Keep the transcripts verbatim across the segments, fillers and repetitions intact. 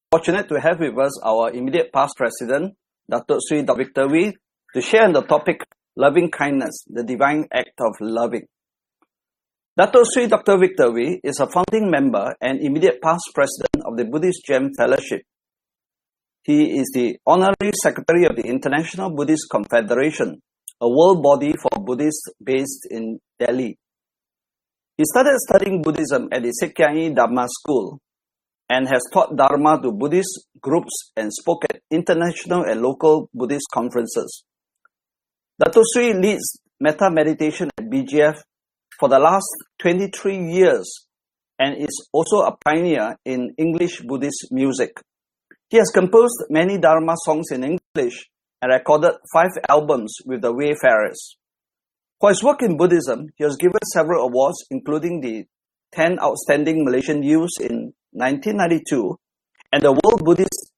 Fortunate to have with us our immediate past president, Datuk Sri Doctor Victor Wee, to share on the topic Loving Kindness, the Divine Act of Loving. Datuk Sri Doctor Victor Wee is a founding member and immediate past president of the Buddhist Gem Fellowship. He is the honorary secretary of the International Buddhist Confederation, a world body for Buddhists based in Delhi. He started studying Buddhism at the Sekyai Dharma School and has taught Dharma to Buddhist groups and spoke at international and local Buddhist conferences. Datuk Sri leads Metta Meditation at B G F for the last twenty-three years and is also a pioneer in English Buddhist music. He has composed many Dharma songs in English and recorded five albums with the Wayfarers. For his work in Buddhism, he was given several awards, including the ten Outstanding Malaysian Youths in nineteen ninety-two and the World Buddhist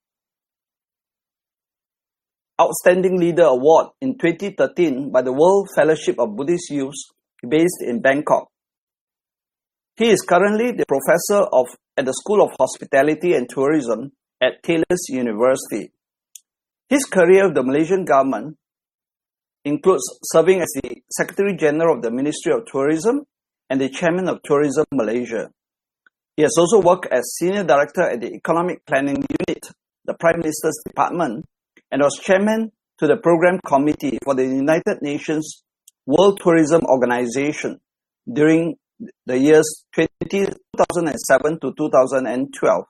Outstanding Leader Award in twenty thirteen by the World Fellowship of Buddhist Youths based in Bangkok. He is currently the professor of at the School of Hospitality and Tourism at Taylor's University. His career with the Malaysian government includes serving as the Secretary General of the Ministry of Tourism and the Chairman of Tourism Malaysia. He has also worked as Senior Director at the Economic Planning Unit, the Prime Minister's Department, and was Chairman to the Program Committee for the United Nations World Tourism Organization during the years two thousand seven to two thousand twelve.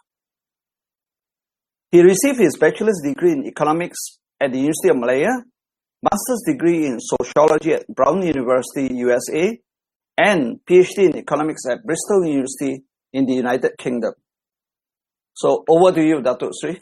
He received his bachelor's degree in economics at the University of Malaya, master's degree in sociology at Brown University, U S A, and PhD in economics at Bristol University in the United Kingdom. So over to you, Datuk Sri.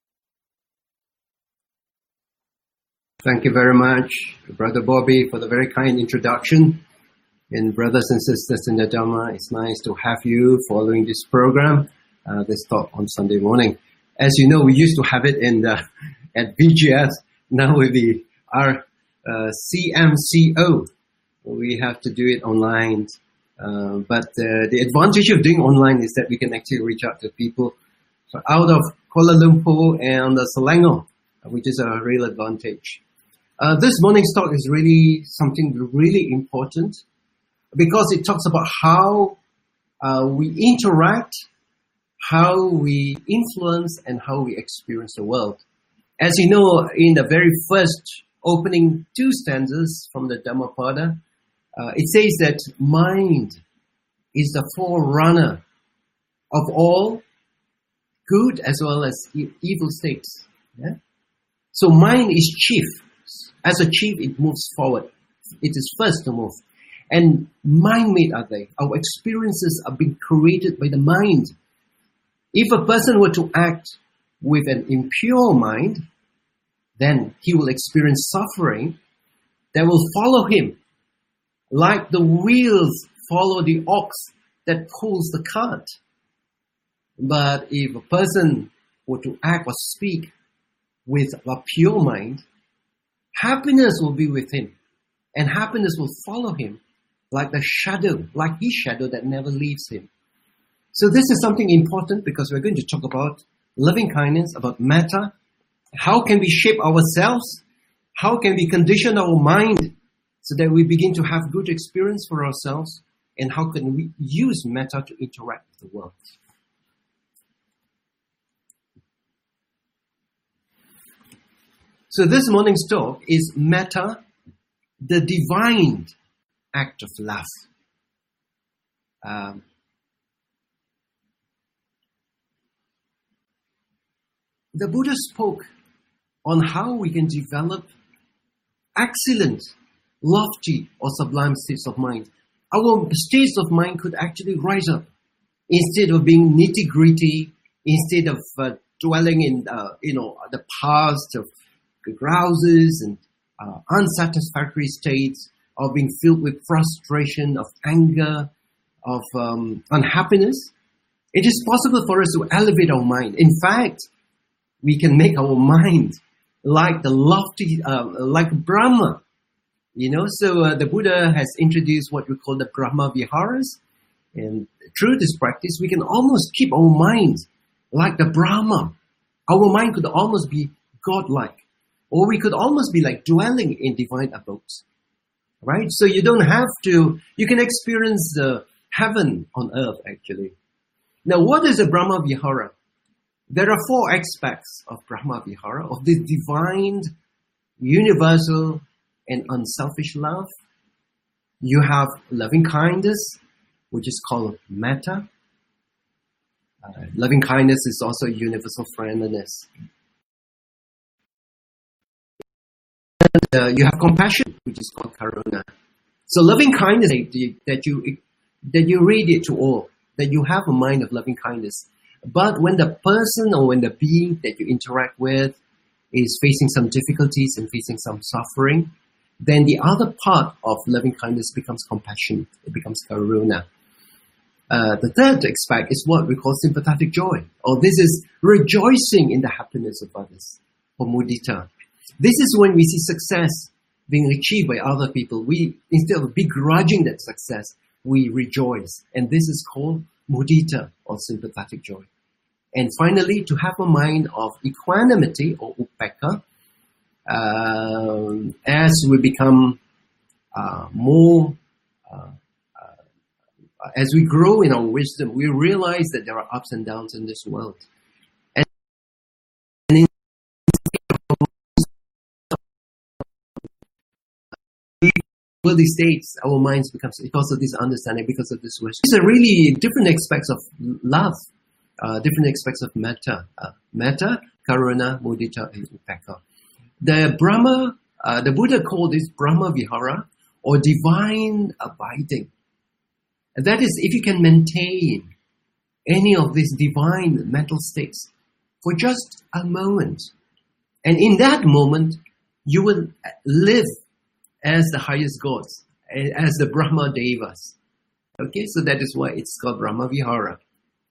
Thank you very much, Brother Bobby, for the very kind introduction. And brothers and sisters in the Dhamma, it's nice to have you following this program, uh, this talk on Sunday morning. As you know, we used to have it in the, at B G S, now with the our uh, C M C O. We have to do it online. Uh, but uh, the advantage of doing online is that we can actually reach out to people so out of Kuala Lumpur and uh, Selangor, which is a real advantage. Uh, this morning's talk is really something really important because it talks about how uh, we interact, how we influence, and how we experience the world. As you know, in the very first opening two stanzas from the Dhammapada, uh, it says that mind is the forerunner of all good as well as e- evil states. Yeah? So mind is chief. As a chief, it moves forward. It is first to move. And mind-made are they. Our experiences are being created by the mind. If a person were to act with an impure mind, then he will experience suffering that will follow him, like the wheels follow the ox that pulls the cart. But if a person were to act or speak with a pure mind, happiness will be with him, and happiness will follow him like the shadow, like his shadow that never leaves him. So this is something important because we're going to talk about loving kindness, about metta. How can we shape ourselves? How can we condition our mind so that we begin to have good experience for ourselves? And how can we use metta to interact with the world? So this morning's talk is metta, the divine act of love. Um, the Buddha spoke on how we can develop excellent, lofty, or sublime states of mind. Our states of mind could actually rise up instead of being nitty-gritty, instead of uh, dwelling in, uh, you know, the past of grouses and uh, unsatisfactory states, of being filled with frustration, of anger, of um, unhappiness. It is possible for us to elevate our mind. In fact, we can make our mind like the lofty, uh, like Brahma. You know, so uh, the Buddha has introduced what we call the Brahma Viharas. And through this practice, we can almost keep our minds like the Brahma, Our mind could almost be godlike, or we could almost be like dwelling in divine abodes, right? So you don't have to, you can experience the heaven on earth actually. Now, what is a Brahma Vihara? There are four aspects of Brahma Vihara, of this divine, universal, and unselfish love. You have loving kindness, which is called metta. Uh, loving kindness is also universal friendliness. And uh, you have compassion, which is called karuna. So loving kindness, that you that you radiate to all, that you have a mind of loving kindness. But when the person or when the being that you interact with is facing some difficulties and facing some suffering, then the other part of loving kindness becomes compassion. It becomes karuna. Uh, the third aspect is what we call sympathetic joy, or this is rejoicing in the happiness of others, or mudita. This is when we see success being achieved by other people. We, instead of begrudging that success, we rejoice. And this is called mudita, or sympathetic joy. And finally, to have a mind of equanimity, or upekkha, uh, as we become uh, more uh, As we grow in our wisdom, we realize that there are ups and downs in this world. And in worldly states, our minds become, because of this understanding, because of this wisdom. These are really different aspects of love, uh, different aspects of metta. Uh, metta, karuna, mudita, and upekkha. The Brahma, uh, the Buddha called this Brahma Vihara, or divine abiding. That is, if you can maintain any of these divine mental states for just a moment, and in that moment, you will live as the highest gods, as the Brahma Devas. Okay, so that is why it's called Brahma Vihara.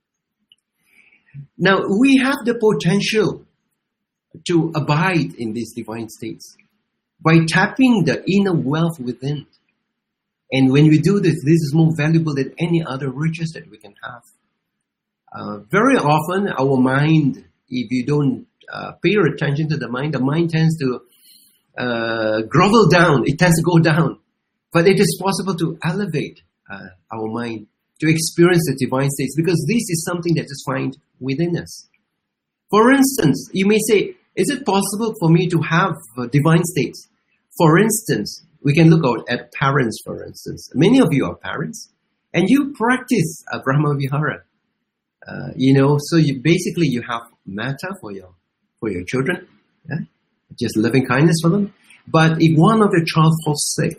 Now, we have the potential to abide in these divine states by tapping the inner wealth within. And when we do this, this is more valuable than any other riches that we can have. Uh, very often, our mind, if you don't uh, pay attention to the mind, the mind tends to uh, grovel down. It tends to go down. But it is possible to elevate uh, our mind, to experience the divine states, because this is something that is found within us. For instance, you may say, is it possible for me to have uh, divine states? For instance, we can look at parents, for instance. Many of you are parents, and you practice a Brahma Vihara. Uh, you know, so you basically you have metta for your for your children, yeah? Just loving kindness for them. But if one of your child falls sick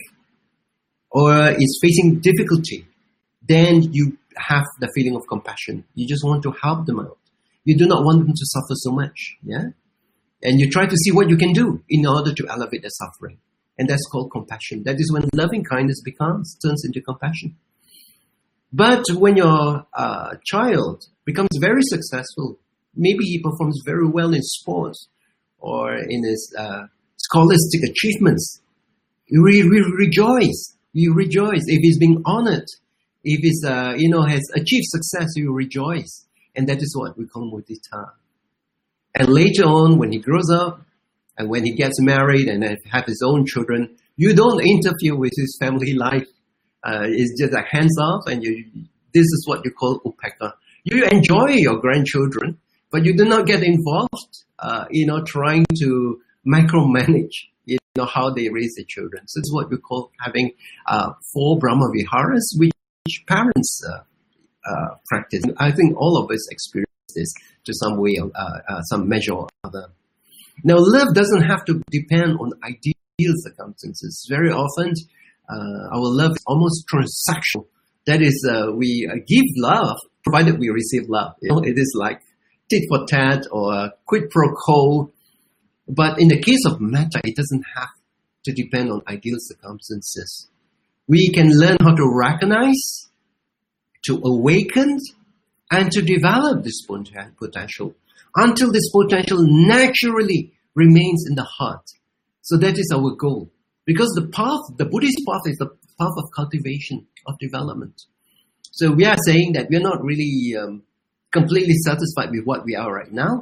or is facing difficulty, then you have the feeling of compassion. You just want to help them out. You do not want them to suffer so much, yeah. And you try to see what you can do in order to elevate their suffering. And that's called compassion. That is when loving kindness becomes, turns into compassion. But when your uh, child becomes very successful, maybe he performs very well in sports or in his uh, scholastic achievements, you re- re- rejoice. You rejoice. If he's being honored, if he's, uh, you know, has achieved success, you rejoice. And that is what we call mudita. And later on, when he grows up, and when he gets married and have his own children, you don't interfere with his family life. Uh, it's just like hands off, and you. This is what you call upekkha. You enjoy your grandchildren, but you do not get involved, uh, you know, trying to micromanage, you know, how they raise their children. So this is what we call having uh, four Brahma Viharas, which parents uh, uh, practice. I think all of us experience this to some way, uh, uh, some measure or other. Now, love doesn't have to depend on ideal circumstances. Very often, uh, our love is almost transactional. That is, uh, we uh, give love, provided we receive love. You know, it is like tit for tat or quid pro quo. But in the case of metta, it doesn't have to depend on ideal circumstances. We can learn how to recognize, to awaken, and to develop this potential, until this potential naturally remains in the heart. So that is our goal. Because the path, the Buddhist path is the path of cultivation, of development. So we are saying that we're not really um, completely satisfied with what we are right now.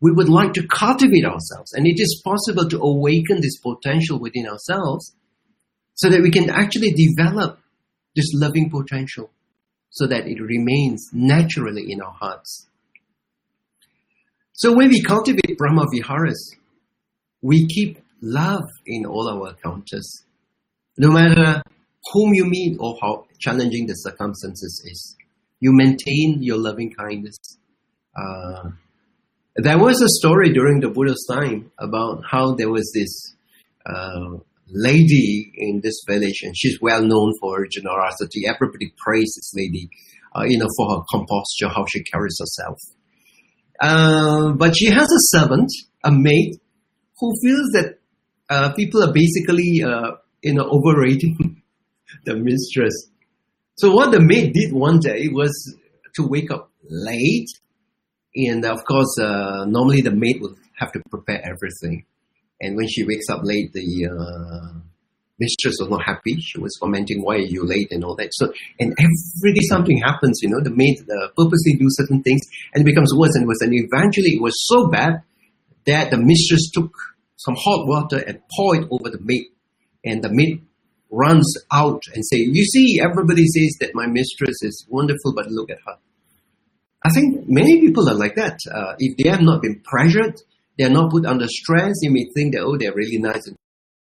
we would like to cultivate ourselves. And it is possible to awaken this potential within ourselves so that we can actually develop this loving potential so that it remains naturally in our hearts. So when we cultivate Brahma Viharas, we keep love in all our encounters, no matter whom you meet or how challenging the circumstances is. You maintain your loving kindness. Uh, there was a story during the Buddha's time about how there was this uh, lady in this village, and she's well known for her generosity. Everybody praised this lady, uh, you know, for her composture, how she carries herself. Uh, but she has a servant, a maid, who feels that uh, people are basically, uh, you know, overrating the mistress. So what the maid did one day was to wake up late, and of course, uh, normally the maid would have to prepare everything. And when she wakes up late, the uh, mistress was not happy. She was commenting, "Why are you late?" and all that. So, and every day something happens, you know, the maid uh, purposely do certain things, and it becomes worse and worse. And eventually it was so bad that the mistress took some hot water and poured it over the maid. And the maid runs out and say, "You see, everybody says that my mistress is wonderful, but look at her." I think many people are like that. Uh, if they have not been pressured, they are not put under stress, you may think that, oh, they're really nice and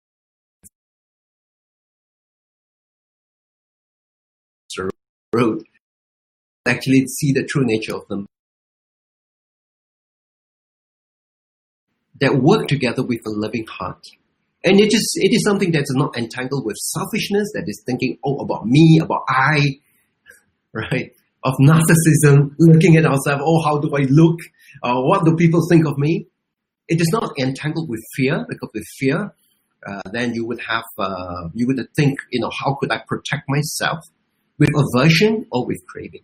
road. Actually see the true nature of them. That work together with a loving heart. And it is it is something that's not entangled with selfishness, that is thinking, oh, about me, about I, right? Of narcissism, looking at ourselves, oh, how do I look? Uh, what do people think of me? It is not entangled with fear, because with fear, uh, then you would have, uh, you would think, you know, how could I protect myself? With aversion or with craving.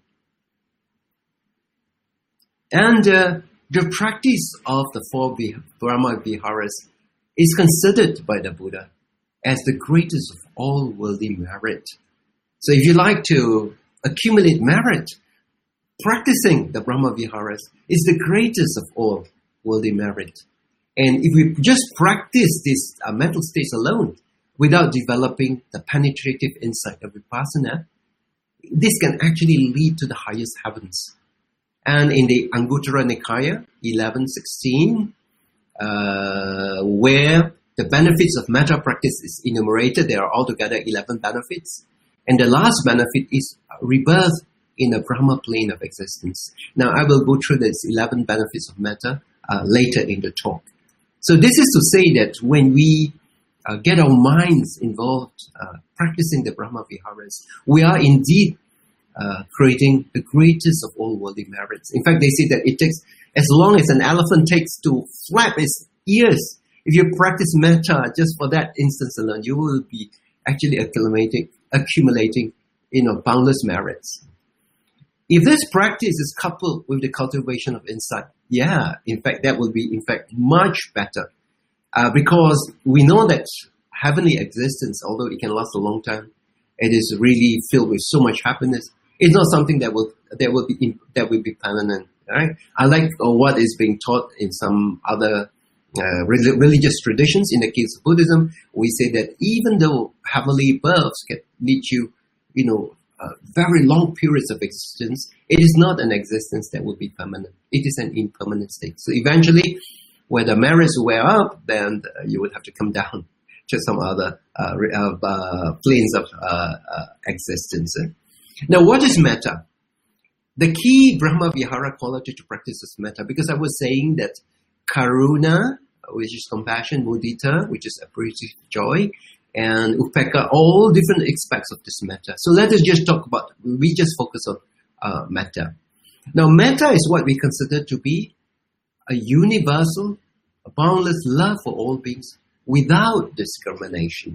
And uh, the practice of the four Brahma Viharas is considered by the Buddha as the greatest of all worldly merit. So if you like to accumulate merit, practicing the Brahma Viharas is the greatest of all worldly merit. And if we just practice these uh, mental states alone, without developing the penetrative insight of Vipassana, this can actually lead to the highest heavens. And in the Anguttara Nikaya, eleven sixteen, uh, where the benefits of metta practice is enumerated, there are altogether eleven benefits. And the last benefit is rebirth in a Brahma plane of existence. Now, I will go through these eleven benefits of metta uh, later in the talk. So this is to say that when we uh, get our minds involved uh, practicing the Brahma Viharas, we are indeed uh, creating the greatest of all worldly merits. In fact, they say that it takes as long as an elephant takes to flap its ears. If you practice metta just for that instance alone, you will be actually accumulating, accumulating, you know, boundless merits. If this practice is coupled with the cultivation of insight, yeah, in fact, that will be, in fact, much better. Uh, because we know that heavenly existence, although it can last a long time, it is really filled with so much happiness. It's not something that will that will be that will be permanent. Right? I like uh, what is being taught in some other uh, religious traditions. In the case of Buddhism, we say that even though heavenly births can lead you, you know, uh, very long periods of existence, it is not an existence that will be permanent. It is an impermanent state. So eventually, where the merits wear up, then uh, you would have to come down to some other uh, uh, planes of uh, uh, existence. Now, what is metta? The key Brahma Vihara quality to practice is metta, because I was saying that karuna, which is compassion, mudita, which is appreciative joy, and upekkha, all different aspects of this metta. So let us just talk about, we just focus on uh, metta. Now, metta is what we consider to be a universal, a boundless love for all beings without discrimination.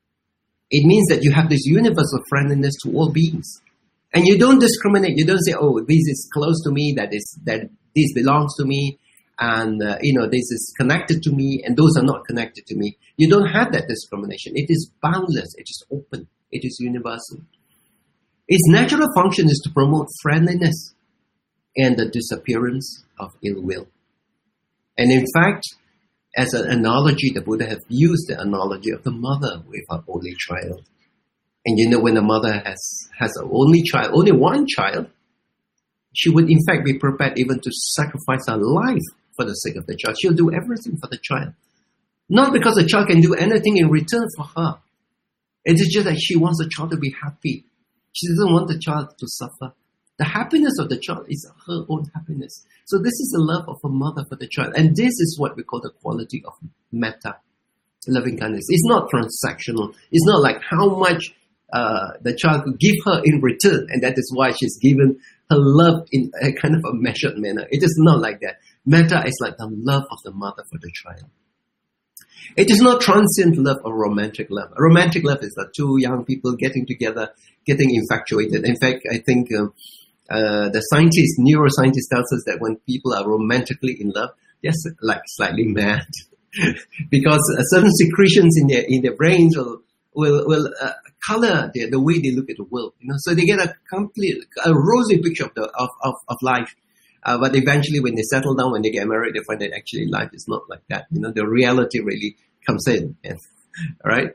It means that you have this universal friendliness to all beings. And you don't discriminate. You don't say, oh, this is close to me, that is that this belongs to me, and uh, you know, this is connected to me, and those are not connected to me. You don't have that discrimination. It is boundless. It is open. It is universal. Its natural function is to promote friendliness and the disappearance of ill will. And in fact, as an analogy, the Buddha have used the analogy of the mother with her only child. And you know, when the mother has, has an only child, only one child, she would in fact be prepared even to sacrifice her life for the sake of the child. She'll do everything for the child. Not because the child can do anything in return for her. It is just that she wants the child to be happy. She doesn't want the child to suffer. The happiness of the child is her own happiness. So this is the love of a mother for the child. And this is what we call the quality of metta, loving kindness. It's not transactional. It's not like how much uh, the child could give her in return, and that is why she's given her love in a kind of a measured manner. It is not like that. Metta is like the love of the mother for the child. It is not transient love or romantic love. A romantic love is the two young people getting together, getting infatuated. In fact, I think um, uh, the scientist, neuroscientist tells us that when people are romantically in love, they're like slightly mad because uh, certain secretions in their in their brains will will will uh, color the, the way they look at the world. You know, so they get a complete a rosy picture of the of of, of life. Uh, but eventually, when they settle down, when they get married, they find that actually life is not like that. You know, the reality really comes in. Yes. All right.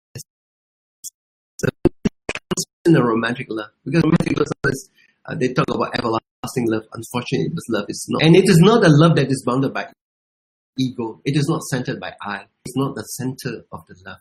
So, in a romantic love, because romantic love is uh, they talk about everlasting love. Unfortunately, this love is not, and it is not a love that is bounded by ego. It is not centered by I. It's not the center of the love.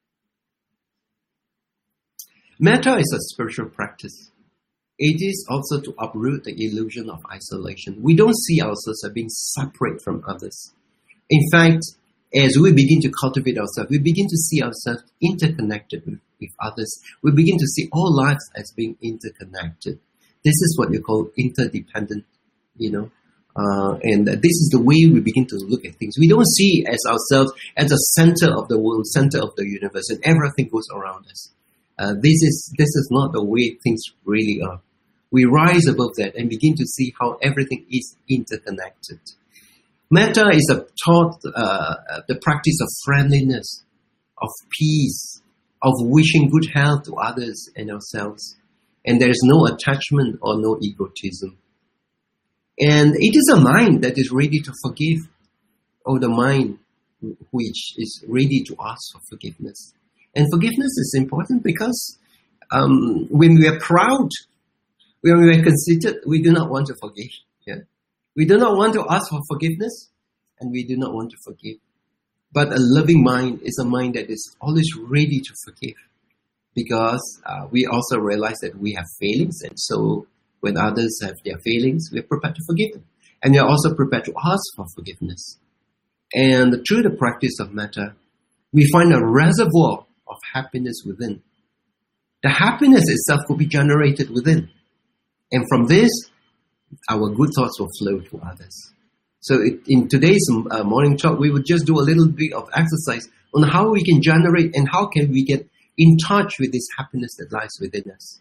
Metta is a spiritual practice. It is also to uproot the illusion of isolation. We don't see ourselves as being separate from others. In fact, as we begin to cultivate ourselves, we begin to see ourselves interconnected with, with others. We begin to see all lives as being interconnected. This is what you call interdependent, you know. Uh, and this is the way we begin to look at things. We don't see as ourselves as the center of the world, center of the universe, and everything goes around us. Uh, this is this is not the way things really are. We rise above that and begin to see how everything is interconnected. Metta is a thought, uh, the practice of friendliness, of peace, of wishing good health to others and ourselves. And there is no attachment or no egotism. And it is a mind that is ready to forgive, or the mind which is ready to ask for forgiveness. And forgiveness is important because um, when we are proud, when we are conceited, we do not want to forgive. Yeah? We do not want to ask for forgiveness, and we do not want to forgive. But a loving mind is a mind that is always ready to forgive, because uh, we also realize that we have failings, and so when others have their failings, we are prepared to forgive them. And we are also prepared to ask for forgiveness. And through the practice of metta, we find a reservoir of happiness within. The happiness itself could be generated within. And from this, our good thoughts will flow to others. So it, in today's uh, morning talk, we would just do a little bit of exercise on how we can generate and how can we get in touch with this happiness that lies within us.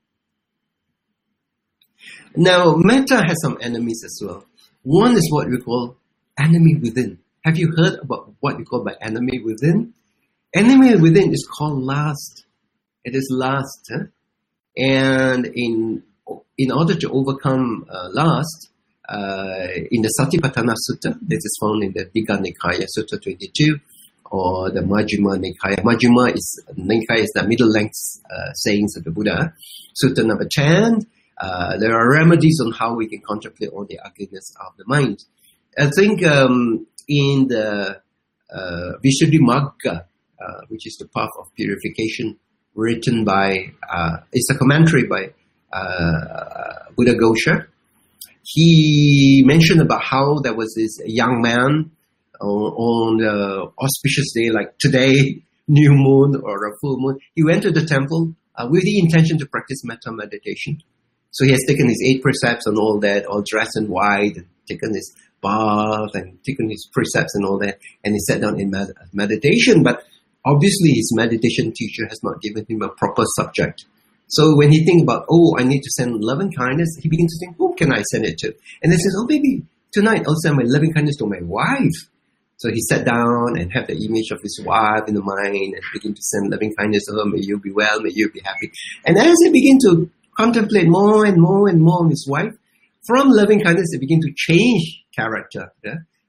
Now, metta has some enemies as well. One is what we call enemy within. Have you heard about what we call by enemy within? Enemy within is called lust. It is lust. Huh? And in in order to overcome uh, lust, uh, in the Satipatthana Sutta, that is found in the Digha Nikaya, Sutta twenty-two, or the Majjhima Nikaya. Majjhima is, Nikaya is the middle length uh, sayings of the Buddha. Sutta number ten, uh, there are remedies on how we can contemplate all the ugliness of the mind. I think um, in the uh, Visuddhimagga, uh, which is the path of purification, written by, uh, it's a commentary by uh, Buddhaghosa. He mentioned about how there was this young man on, on the auspicious day, like today, new moon or a full moon. He went to the temple uh, with the intention to practice metta meditation. So he has taken his eight precepts and all that, all dressed in white, and taken his bath and taken his precepts and all that, and he sat down in med- meditation. But obviously his meditation teacher has not given him a proper subject. So when he thinks about, oh, I need to send loving kindness, he begins to think, who can I send it to? And he says, oh, maybe tonight I'll send my loving kindness to my wife. So he sat down and had the image of his wife in the mind and begin to send loving kindness to her. May you be well, may you be happy. And as he began to contemplate more and more and more on his wife, from loving kindness, he began to change character. Yeah?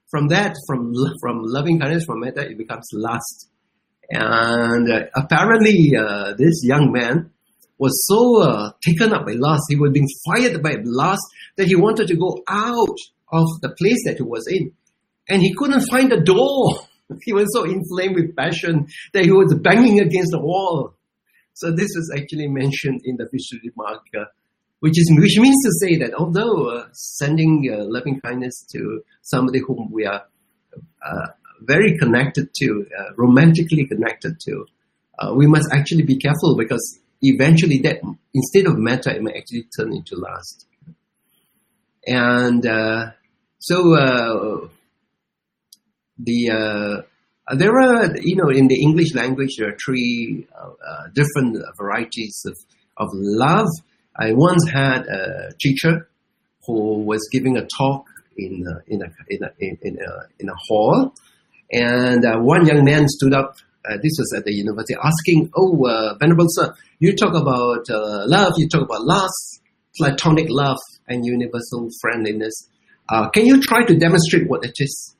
from that, from from loving kindness, from metta, it becomes lust. And uh, apparently, uh, this young man was so uh, taken up by lust, he was being fired by lust, that he wanted to go out of the place that he was in. And he couldn't find the door. He was so inflamed with passion that he was banging against the wall. So this is actually mentioned in the Visuddhimagga, which is which means to say that although uh, sending uh, loving kindness to somebody whom we are uh, very connected to, uh, romantically connected to, uh, we must actually be careful, because eventually that, instead of metta, it may actually turn into lust. And uh, so uh, the uh, there are, you know, in the English language, there are three uh, uh, different varieties of, of love. I once had a teacher who was giving a talk in a, in a, in a, in a, in a hall, and uh, one young man stood up. Uh, this was at the university, asking, "Oh, uh, Venerable Sir, you talk about uh, love, you talk about lust, platonic love, and universal friendliness. Uh, can you try to demonstrate what it is?"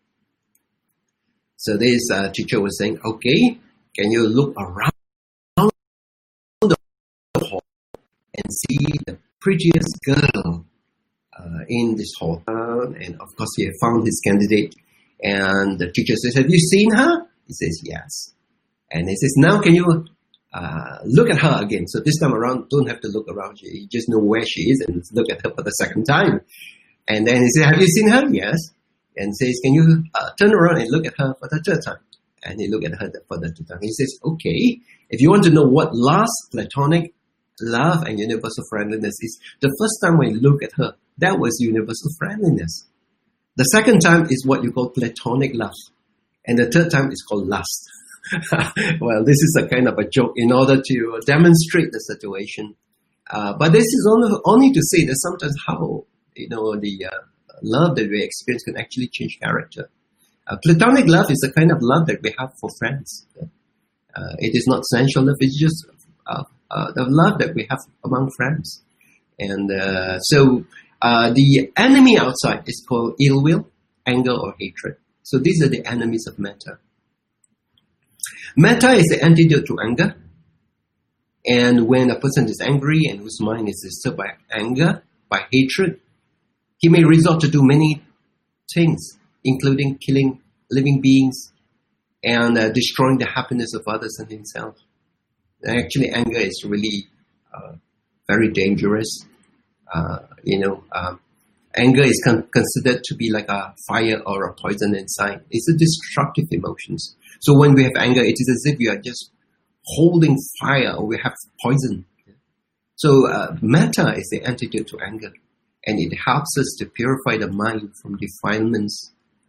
So this uh, teacher was saying, "Okay, can you look around the hall and see the prettiest girl uh, in this hall?" And of course, he had found his candidate. And the teacher says, "Have you seen her?" He says, "Yes." And he says, "Now can you uh, look at her again?" So this time around, don't have to look around. You just know where she is and look at her for the second time. And then he says, "Have you seen her?" "Yes." And says, "Can you uh, turn around and look at her for the third time?" And he looked at her for the third time. He says, "Okay, if you want to know what lust, platonic love, and universal friendliness is, the first time when you look at her, that was universal friendliness. The second time is what you call platonic love. And the third time is called lust." Well, this is a kind of a joke in order to demonstrate the situation. Uh, but this is only, only to say that sometimes how, you know, the uh, love that we experience can actually change character. Uh, platonic love is the kind of love that we have for friends. Uh, it is not sensual love, it's just uh, uh, the love that we have among friends. And uh, so uh, the enemy outside is called ill will, anger, or hatred. So these are the enemies of metta. Metta is the antidote to anger. And when a person is angry and whose mind is disturbed by anger, by hatred, he may resort to do many things, including killing living beings and uh, destroying the happiness of others and himself. And actually, anger is really uh, very dangerous. Uh, you know, um, anger is con- considered to be like a fire or a poison inside. It's a destructive emotions. So when we have anger, it is as if we are just holding fire, or we have poison. So uh, metta is the antidote to anger, and it helps us to purify the mind from defilements.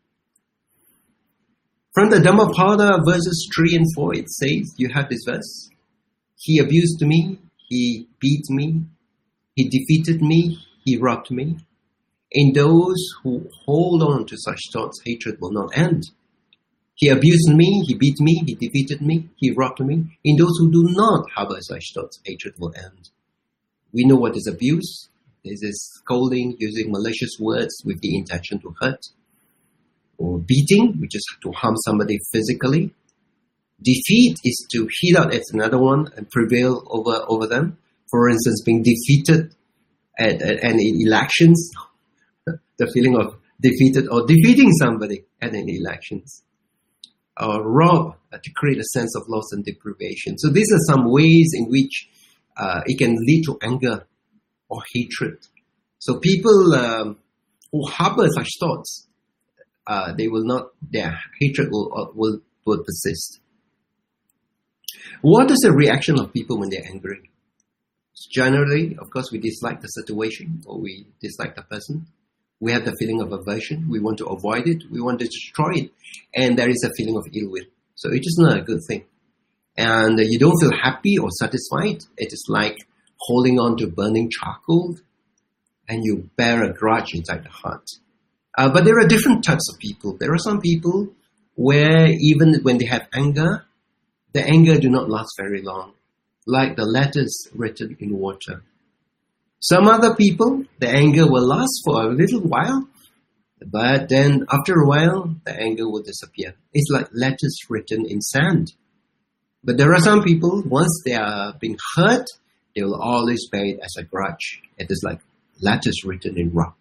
From the Dhammapada verses three and four, it says, you have this verse, "He abused me, he beat me, he defeated me, he robbed me. In those who hold on to such thoughts, hatred will not end. He abused me, he beat me, he defeated me, he robbed me. In those who do not harbor such thoughts, hatred will end." We know what is abuse. This is scolding, using malicious words with the intention to hurt. Or beating, which is to harm somebody physically. Defeat is to hit out at another one and prevail over, over them. For instance, being defeated at, at, at in elections. The feeling of defeated or defeating somebody at an elections. Or rob, uh, to create a sense of loss and deprivation. So these are some ways in which uh, it can lead to anger or hatred. So people um, who harbor such thoughts, uh, they will not, their hatred will, will, will persist. What is the reaction of people when they're angry? Generally, of course, we dislike the situation, or we dislike the person. We have the feeling of aversion. We want to avoid it. We want to destroy it. And there is a feeling of ill will. So it is not a good thing. And you don't feel happy or satisfied. It is like holding on to burning charcoal, and you bear a grudge inside the heart. Uh, but there are different types of people. There are some people where even when they have anger, the anger do not last very long, like the letters written in water. Some other people, the anger will last for a little while. But then after a while, the anger will disappear. It's like letters written in sand. But there are some people, once they are being hurt, they will always bear it as a grudge. It is like letters written in rock.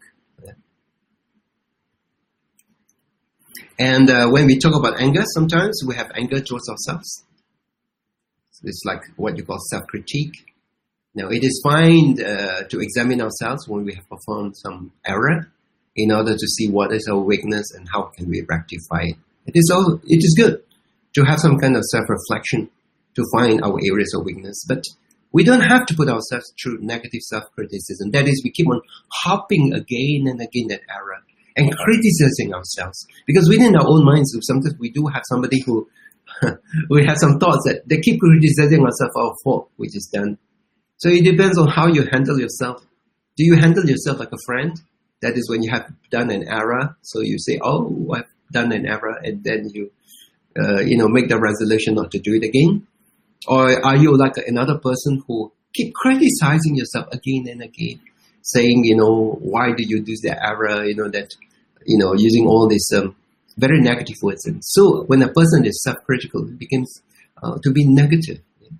And uh, when we talk about anger, sometimes we have anger towards ourselves. So it's like what you call self-critique. Now, it is fine uh, to examine ourselves when we have performed some error in order to see what is our weakness and how can we rectify it. It is, all, it is good to have some kind of self-reflection to find our areas of weakness. But we don't have to put ourselves through negative self-criticism. That is, we keep on hopping again and again that error and criticizing ourselves. Because within our own minds, sometimes we do have somebody who, we have some thoughts that they keep criticizing ourselves for our fault, which is done. So it depends on how you handle yourself. Do you handle yourself like a friend? That is when you have done an error. So you say, oh, I've done an error. And then you, uh, you know, make the resolution not to do it again. Or are you like another person who keep criticizing yourself again and again, saying, you know, why did you do that error? You know, that, you know, using all these um, very negative words. And so when a person is self-critical, it becomes uh, to be negative.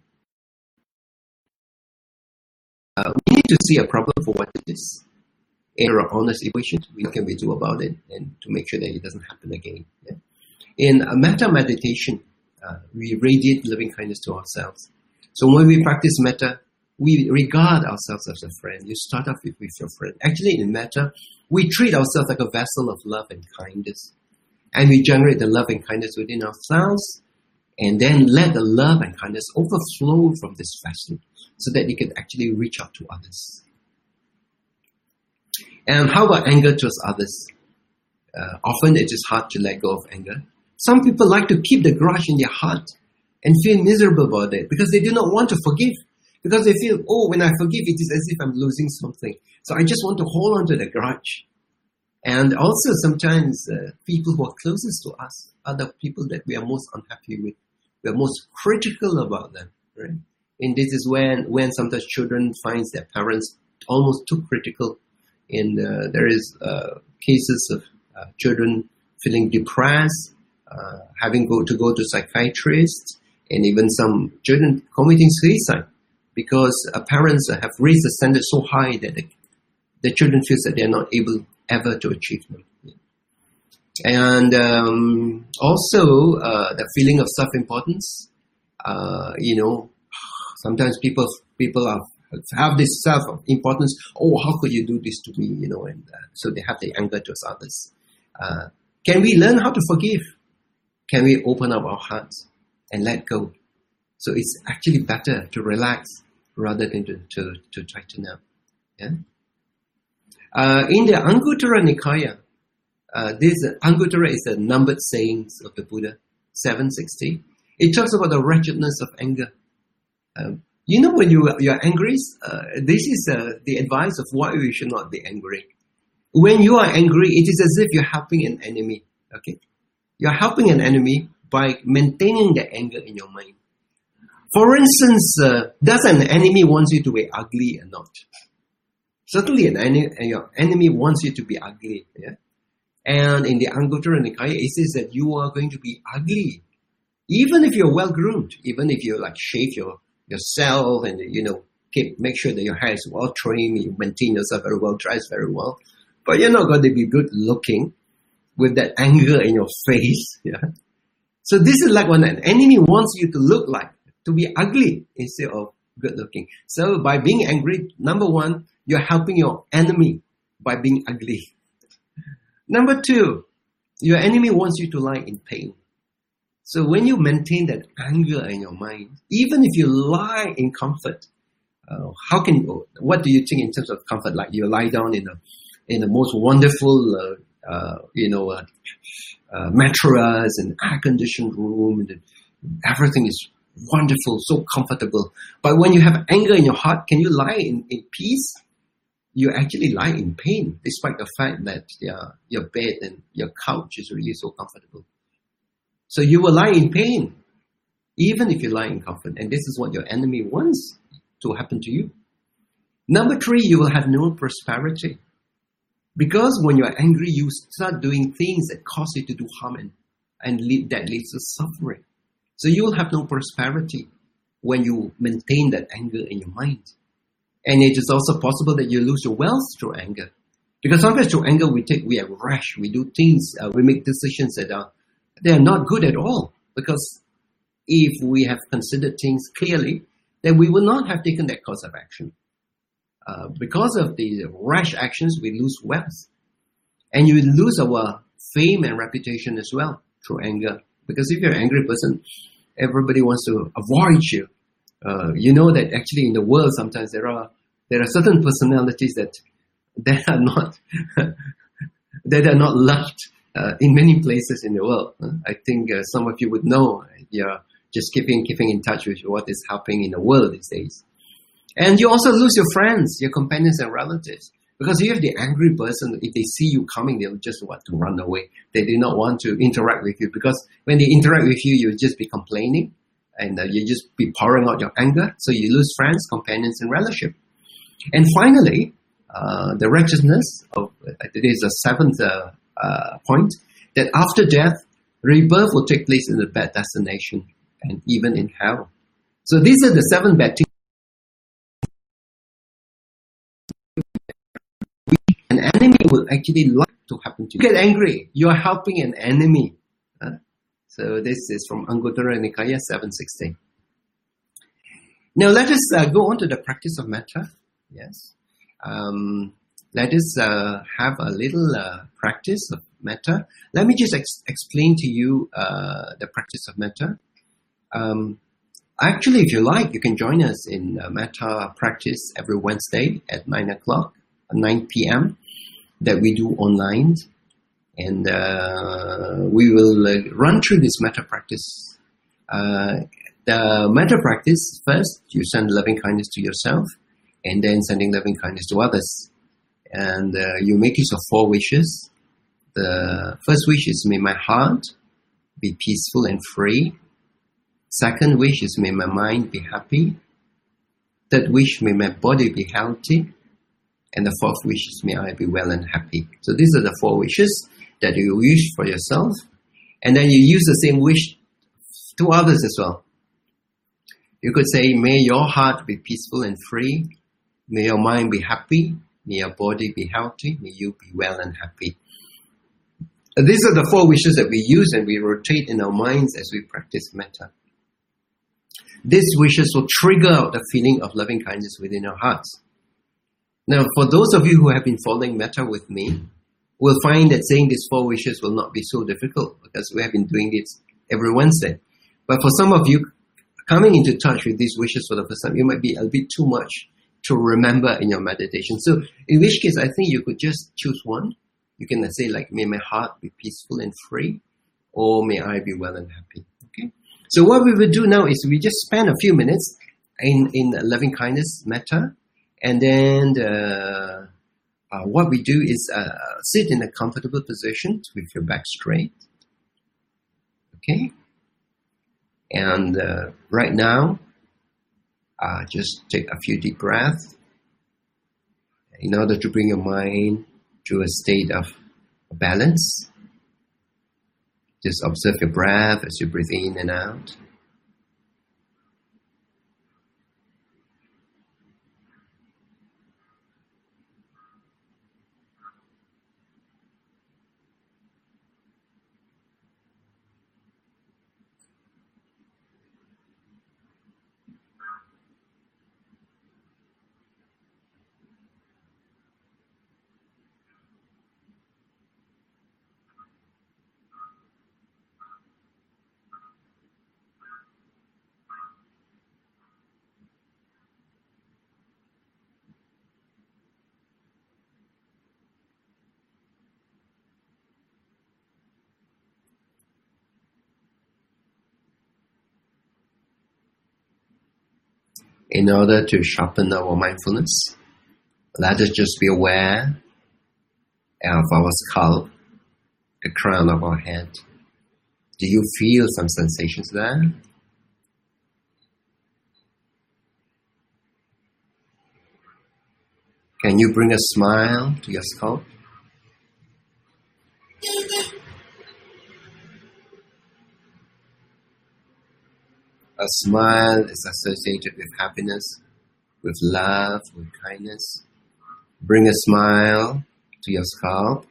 Uh, we need to see a problem for what it is. Error, honest equation. What can we do about it and to make sure that it doesn't happen again? Yeah? In a metta meditation, uh, we radiate loving kindness to ourselves. So when we practice metta, we regard ourselves as a friend. You start off with, with your friend. Actually, in metta, we treat ourselves like a vessel of love and kindness. And we generate the love and kindness within ourselves. And then let the love and kindness overflow from this vessel so that it can actually reach out to others. And how about anger towards others? Uh, often it is hard to let go of anger. Some people like to keep the grudge in their heart and feel miserable about it because they do not want to forgive. Because they feel, oh, when I forgive, it is as if I'm losing something. So I just want to hold on to the grudge. And also sometimes uh, people who are closest to us are the people that we are most unhappy with. We are most critical about them, right? And this is when, when sometimes children find their parents almost too critical. And uh, there is uh, cases of uh, children feeling depressed, uh, having go to go to psychiatrists, and even some children committing suicide because uh, parents have raised the standard so high that the, the children feel that they are not able ever to achieve them. And um, also uh, the feeling of self-importance. Uh, you know, sometimes people people are, have this self-importance. Oh, how could you do this to me? You know, and uh, so they have the anger towards others. Uh, can we learn how to forgive? Can we open up our hearts and let go? So it's actually better to relax rather than to to, to tighten up. Yeah. Uh, in the Anguttara Nikaya. Uh, this Anguttara is the numbered sayings of the Buddha, seven sixty. It talks about the wretchedness of anger. Um, you know, when you you are angry, uh, this is uh, the advice of why we should not be angry. When you are angry, it is as if you're helping an enemy. Okay, you're helping an enemy by maintaining the anger in your mind. For instance, uh, does an enemy want you to be ugly or not? Certainly, an enemy, your enemy wants you to be ugly. Yeah. And in the Anguttara Nikaya, it says that you are going to be ugly. Even if you're well-groomed, even if you like shave your, yourself and, you know, keep, make sure that your hair is well-trimmed, you maintain yourself very well, dress very well. But you're not going to be good-looking with that anger in your face. Yeah. So this is like when an enemy wants you to look like, to be ugly instead of good-looking. So by being angry, number one, you're helping your enemy by being ugly. Number two, your enemy wants you to lie in pain. So when you maintain that anger in your mind, even if you lie in comfort, uh, how can you, what do you think in terms of comfort? Like you lie down in a in the most wonderful, uh, uh, you know, uh, uh, mattress and air-conditioned room, and everything is wonderful, so comfortable. But when you have anger in your heart, can you lie in, in peace? You actually lie in pain, despite the fact that your, your bed and your couch is really so comfortable. So you will lie in pain, even if you lie in comfort. And this is what your enemy wants to happen to you. Number three, you will have no prosperity. Because when you're angry, you start doing things that cause you to do harm, and, and lead, that leads to suffering. So you will have no prosperity when you maintain that anger in your mind. And it is also possible that you lose your wealth through anger. Because sometimes through anger, we take, we are rash, we do things, uh, we make decisions that are, they are not good at all. Because if we have considered things clearly, then we will not have taken that course of action. Uh, because of the rash actions, we lose wealth. And you lose our fame and reputation as well through anger. Because if you're an angry person, everybody wants to avoid you. Uh, you know that actually in the world sometimes there are there are certain personalities that that are not that are not loved uh, in many places in the world. Uh, I think uh, some of you would know. You're just keeping keeping in touch with what is happening in the world these days. And you also lose your friends, your companions and relatives. Because if the angry person, if they see you coming, they'll just want to run away. They do not want to interact with you. Because when they interact with you, you'll just be complaining. And uh, you just be pouring out your anger. So you lose friends, companions, and relationship. And finally, uh, the righteousness of, uh, it is a seventh uh, uh, point, that after death, rebirth will take place in the bad destination and even in hell. So these are the seven bad things an enemy will actually like to happen to you. Get angry. You are helping an enemy. Huh? So this is from Anguttara Nikaya seven sixteen. Now let us uh, go on to the practice of metta. Yes. Um, let us uh, have a little uh, practice of metta. Let me just ex- explain to you uh, the practice of metta. Um, actually, if you like, you can join us in uh, metta practice every Wednesday at nine o'clock, nine p.m. that we do online. And uh, we will uh, run through this metta practice. Uh, the metta practice, first, you send loving kindness to yourself, and then sending loving kindness to others. And uh, you make use of four wishes. The first wish is, may my heart be peaceful and free. Second wish is, may my mind be happy. Third wish, may my body be healthy. And the fourth wish is, may I be well and happy. So these are the four wishes that you wish for yourself. And then you use the same wish to others as well. You could say, may your heart be peaceful and free. May your mind be happy. May your body be healthy. May you be well and happy. These are the four wishes that we use and we rotate in our minds as we practice metta. These wishes will trigger out the feeling of loving kindness within our hearts. Now, for those of you who have been following metta with me, will find that saying these four wishes will not be so difficult because we have been doing this every Wednesday. But for some of you coming into touch with these wishes for the first time, it might be a bit too much to remember in your meditation. So in which case, I think you could just choose one. You can say like, may my heart be peaceful and free, or may I be well and happy. Okay. So what we will do now is we just spend a few minutes in, in loving kindness metta, and then uh, uh, what we do is uh, sit in a comfortable position with your back straight. Okay. And uh, right now, uh, just take a few deep breaths in order to bring your mind to a state of balance. Just observe your breath as you breathe in and out. In order to sharpen our mindfulness, let us just be aware of our scalp, the crown of our head. Do you feel some sensations there? Can you bring a smile to your scalp? A smile is associated with happiness, with love, with kindness. Bring a smile to your scalp.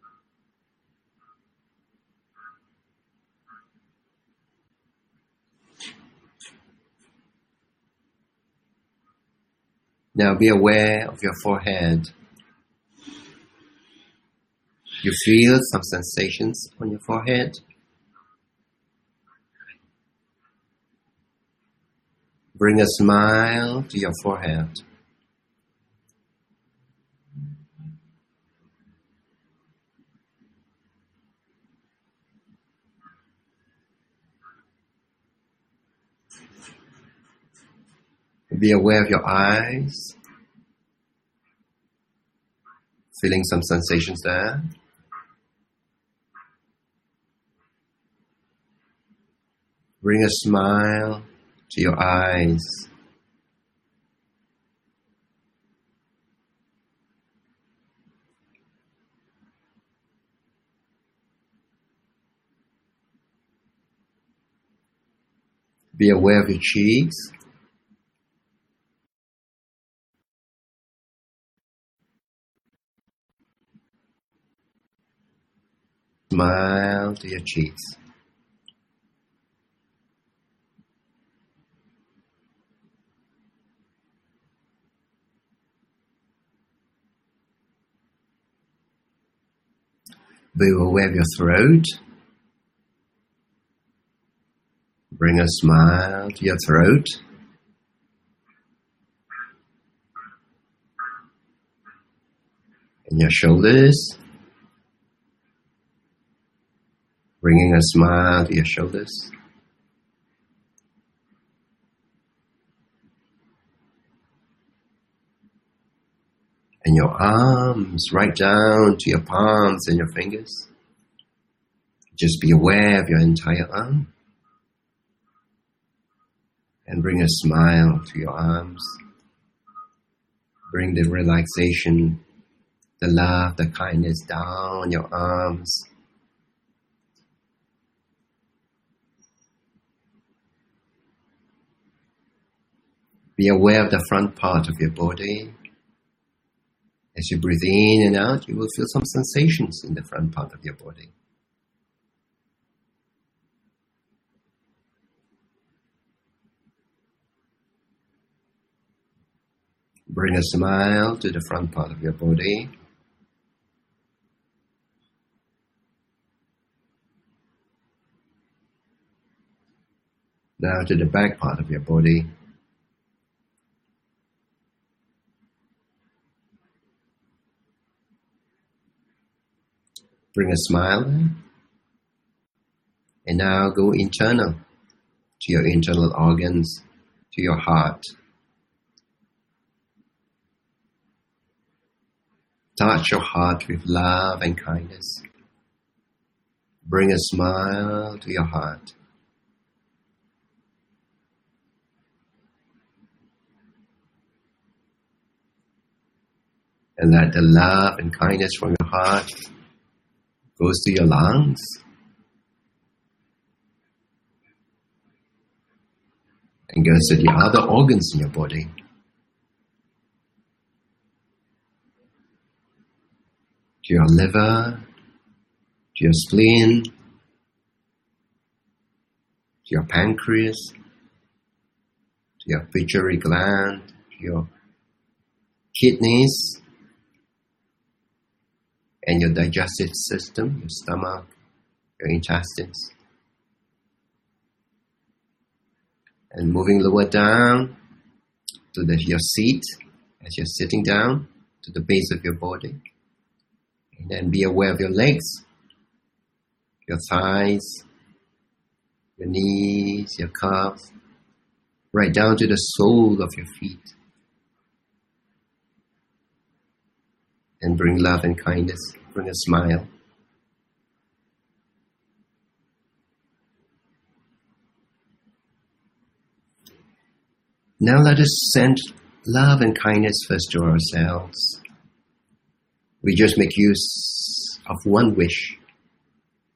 Now be aware of your forehead. You feel some sensations on your forehead. Bring a smile to your forehead. Be aware of your eyes, feeling some sensations there. Bring a smile to your eyes. Be aware of your cheeks. Smile to your cheeks. Be aware of your throat. Bring a smile to your throat. And your shoulders. Bringing a smile to your shoulders. And your arms right down to your palms and your fingers. Just be aware of your entire arm. And bring a smile to your arms. Bring the relaxation, the love, the kindness down your arms. Be aware of the front part of your body. As you breathe in and out, you will feel some sensations in the front part of your body. Bring a smile to the front part of your body. Now to the back part of your body. Bring a smile there. And now go internal to your internal organs, to your heart. Touch your heart with love and kindness. Bring a smile to your heart. And let the love and kindness from your heart goes to your lungs. And goes to the other organs in your body. To your liver, to your spleen, to your pancreas, to your pituitary gland, to your kidneys, and your digestive system, your stomach, your intestines. And moving lower down to the, your seat, as you're sitting down, to the base of your body. And then be aware of your legs, your thighs, your knees, your calves, right down to the sole of your feet. And bring love and kindness, bring a smile. Now let us send love and kindness first to ourselves. We just make use of one wish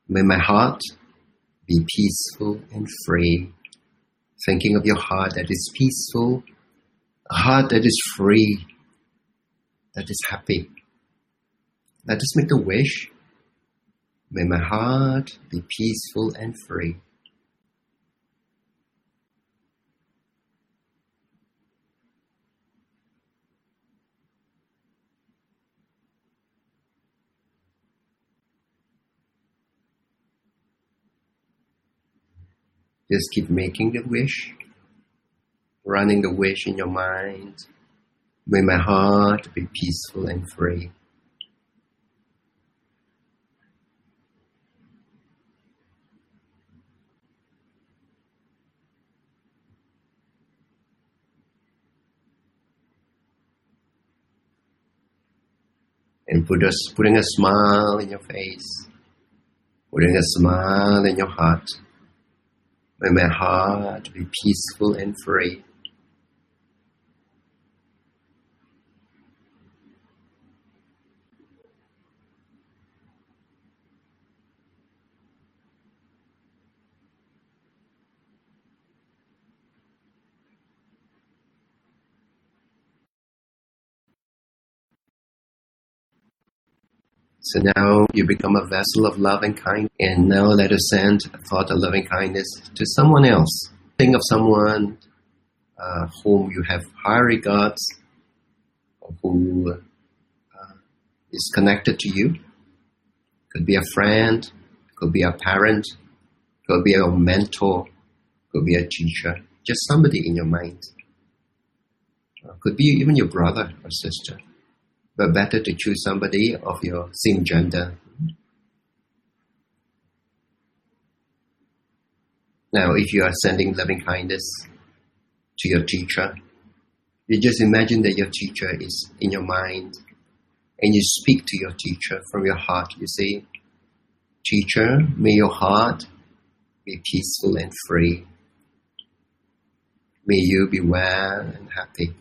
May my heart be peaceful and free. Thinking of your heart that is peaceful, a heart that is free, that is happy. Let us make a wish. May my heart be peaceful and free. Just keep making the wish, running the wish in your mind. May my heart be peaceful and free. And put a, putting a smile in your face, putting a smile in your heart. May my heart be peaceful and free. So now you become a vessel of love and kindness. And now let us send a thought of loving kindness to someone else. Think of someone uh, whom you have high regards, or who uh, is connected to you. Could be a friend, could be a parent, could be a mentor, could be a teacher. Just somebody in your mind. Uh, could be even your brother or sister. But better to choose somebody of your same gender. Now, if you are sending loving kindness to your teacher, you just imagine that your teacher is in your mind, and you speak to your teacher from your heart. You say, "Teacher, may your heart be peaceful and free. May you be well and happy."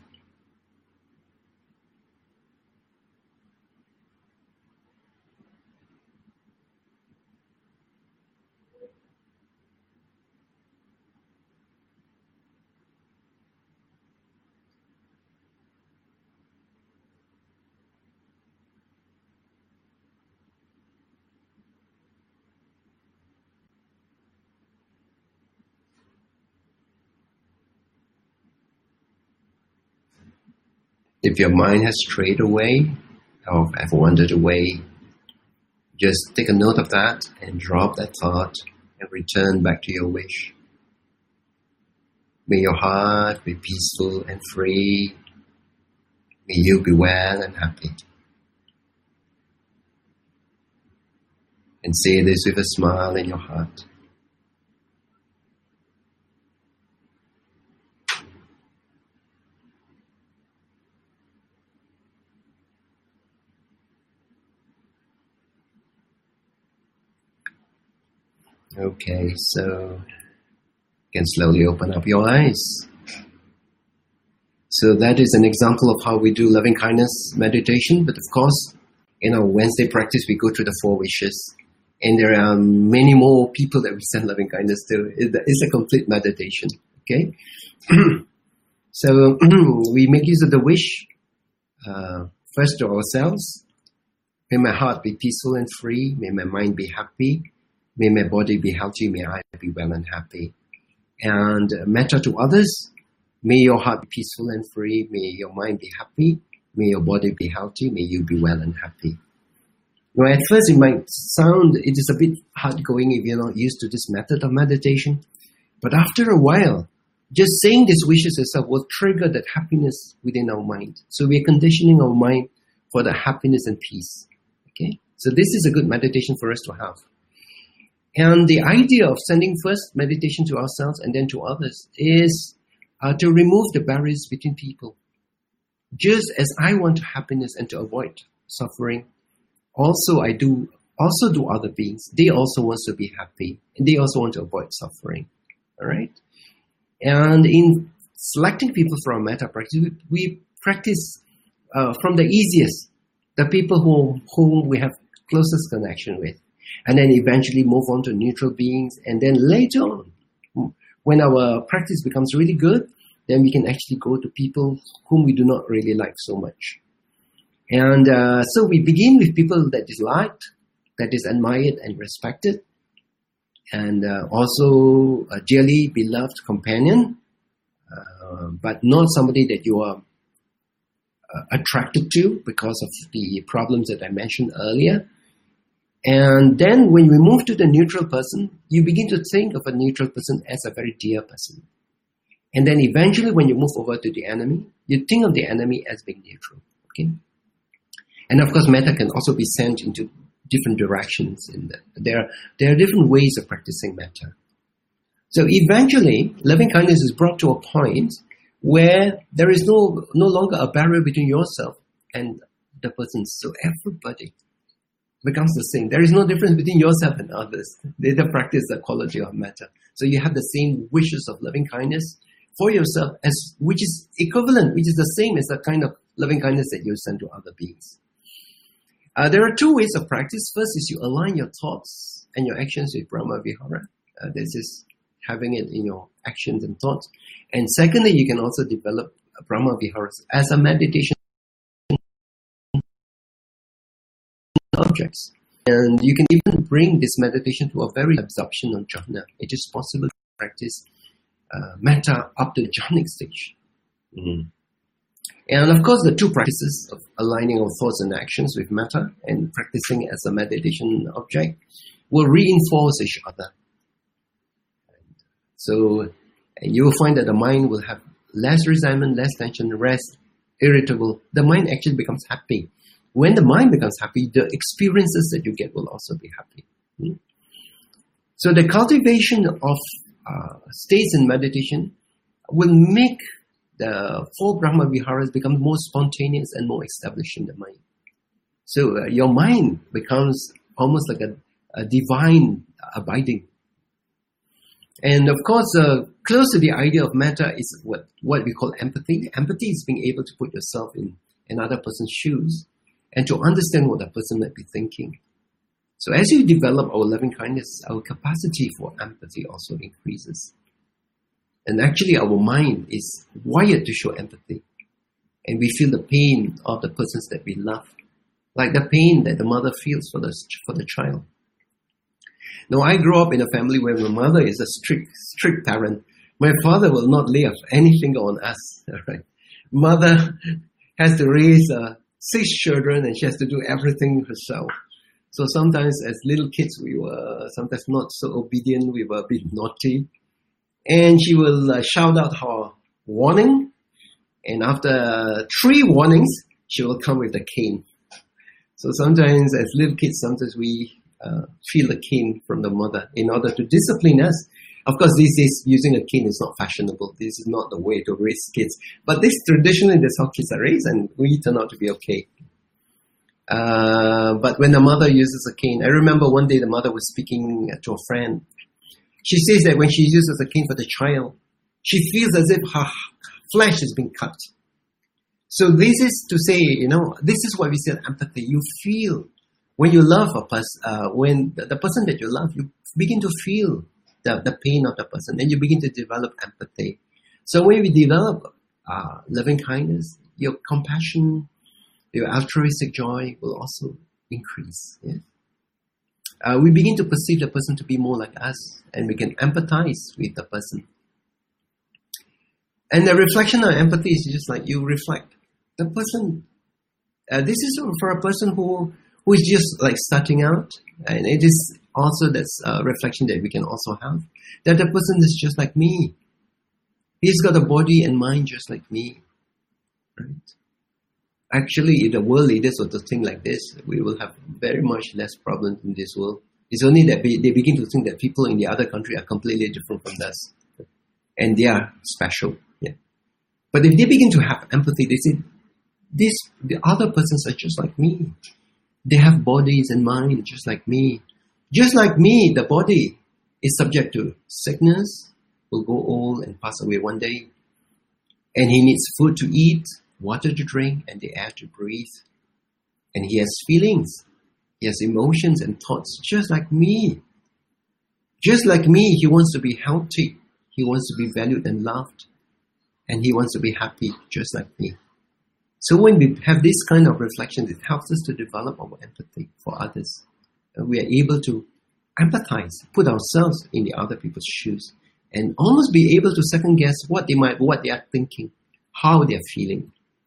If your mind has strayed away or have wandered away, just take a note of that and drop that thought and return back to your wish. May your heart be peaceful and free. May you be well and happy. And say this with a smile in your heart. Okay, so you can slowly open up your eyes. So that is an example of how we do loving kindness meditation. But of course, in our Wednesday practice, we go through the four wishes. And there are many more people that we send loving kindness to. It's a complete meditation, okay? So we make use of the wish, uh, first to ourselves. May my heart be peaceful and free. May my mind be happy. May my body be healthy, may I be well and happy. And metta to others, may your heart be peaceful and free, may your mind be happy, may your body be healthy, may you be well and happy. Now at first it might sound, it is a bit hard going if you're not used to this method of meditation. But after a while, just saying these wishes itself will trigger that happiness within our mind. So we're conditioning our mind for the happiness and peace. Okay? So this is a good meditation for us to have. And the idea of sending first meditation to ourselves and then to others is uh, to remove the barriers between people. Just as I want happiness and to avoid suffering, also I do also do other beings. They also want to be happy and they also want to avoid suffering. All right. And in selecting people for our metta practice, we, we practice uh, from the easiest, the people who whom we have closest connection with. And then eventually move on to neutral beings. And then later on, when our practice becomes really good, then we can actually go to people whom we do not really like so much. And uh, so we begin with people that is liked, that is admired and respected, and uh, also a dearly beloved companion, uh, but not somebody that you are uh, attracted to because of the problems that I mentioned earlier. And then when we move to the neutral person, you begin to think of a neutral person as a very dear person. And then eventually when you move over to the enemy, you think of the enemy as being neutral. Okay? And of course, metta can also be sent into different directions. In the, there, there are different ways of practicing metta. So eventually, loving kindness is brought to a point where there is no, no longer a barrier between yourself and the person. So everybody becomes the same. There is no difference between yourself and others. They practice the quality of metta. So you have the same wishes of loving kindness for yourself, as which is equivalent, which is the same as the kind of loving kindness that you send to other beings. Uh, there are two ways of practice. First is you align your thoughts and your actions with Brahma Vihara. Uh, this is having it in your actions and thoughts. And secondly, you can also develop Brahma Viharas as a meditation objects. And you can even bring this meditation to a very absorption of jhana. It is possible to practice uh, metta up to the jhanic stage. Mm. And of course, the two practices of aligning our thoughts and actions with metta and practicing as a meditation object will reinforce each other. So, and you will find that the mind will have less resentment, less tension, less irritable. The mind actually becomes happy. When the mind becomes happy, the experiences that you get will also be happy. Hmm? So the cultivation of uh, states in meditation will make the four Brahma Viharas become more spontaneous and more established in the mind. So uh, your mind becomes almost like a, a divine abiding. And of course, uh, close to the idea of metta is what, what we call empathy. Empathy is being able to put yourself in another person's shoes and to understand what that person might be thinking. So as you develop our loving kindness, our capacity for empathy also increases. And actually our mind is wired to show empathy. And we feel the pain of the persons that we love, like the pain that the mother feels for the, for the child. Now, I grew up in a family where my mother is a strict, strict parent. My father will not lay any finger on us. Right? Mother has to raise uh, six children and she has to do everything herself. So sometimes as little kids, we were sometimes not so obedient. We were a bit naughty. And she will uh, shout out her warning. And after three warnings, she will come with a cane. So sometimes as little kids, sometimes we uh, feel a cane from the mother in order to discipline us. Of course, these days, using a cane is not fashionable. This is not the way to raise kids. But this traditionally, that's how kids are raised, and we turn out to be okay. Uh, but when the mother uses a cane, I remember one day the mother was speaking to a friend. She says that when she uses a cane for the child, she feels as if her flesh is being cut. So this is to say, you know, this is why we say empathy. You feel, when you love a person, uh, when the, the person that you love, you begin to feel the, the pain of the person, and you begin to develop empathy. So when we develop uh, loving kindness, your compassion, your altruistic joy will also increase. Yeah? Uh, we begin to perceive the person to be more like us, and we can empathize with the person. And the reflection of empathy is just like you reflect. The person, uh, this is for a person who, who is just like starting out, and it is also this uh, reflection that we can also have, that the person is just like me. He's got a body and mind just like me. Right? Actually, if the world leaders were to think like this, we will have very much less problems in this world. It's only that they begin to think that people in the other country are completely different from us. And they are special. Yeah. But if they begin to have empathy, they say, this, the other persons are just like me. They have bodies and minds just like me. Just like me, the body is subject to sickness, will go old and pass away one day. And he needs food to eat, water to drink, and the air to breathe. And he has feelings. He has emotions and thoughts just like me. Just like me, he wants to be healthy. He wants to be valued and loved. And he wants to be happy just like me. So when we have this kind of reflection, it helps us to develop our empathy for others. And we are able to empathize, put ourselves in the other people's shoes, and almost be able to second guess what they might, what they are thinking, how they are feeling.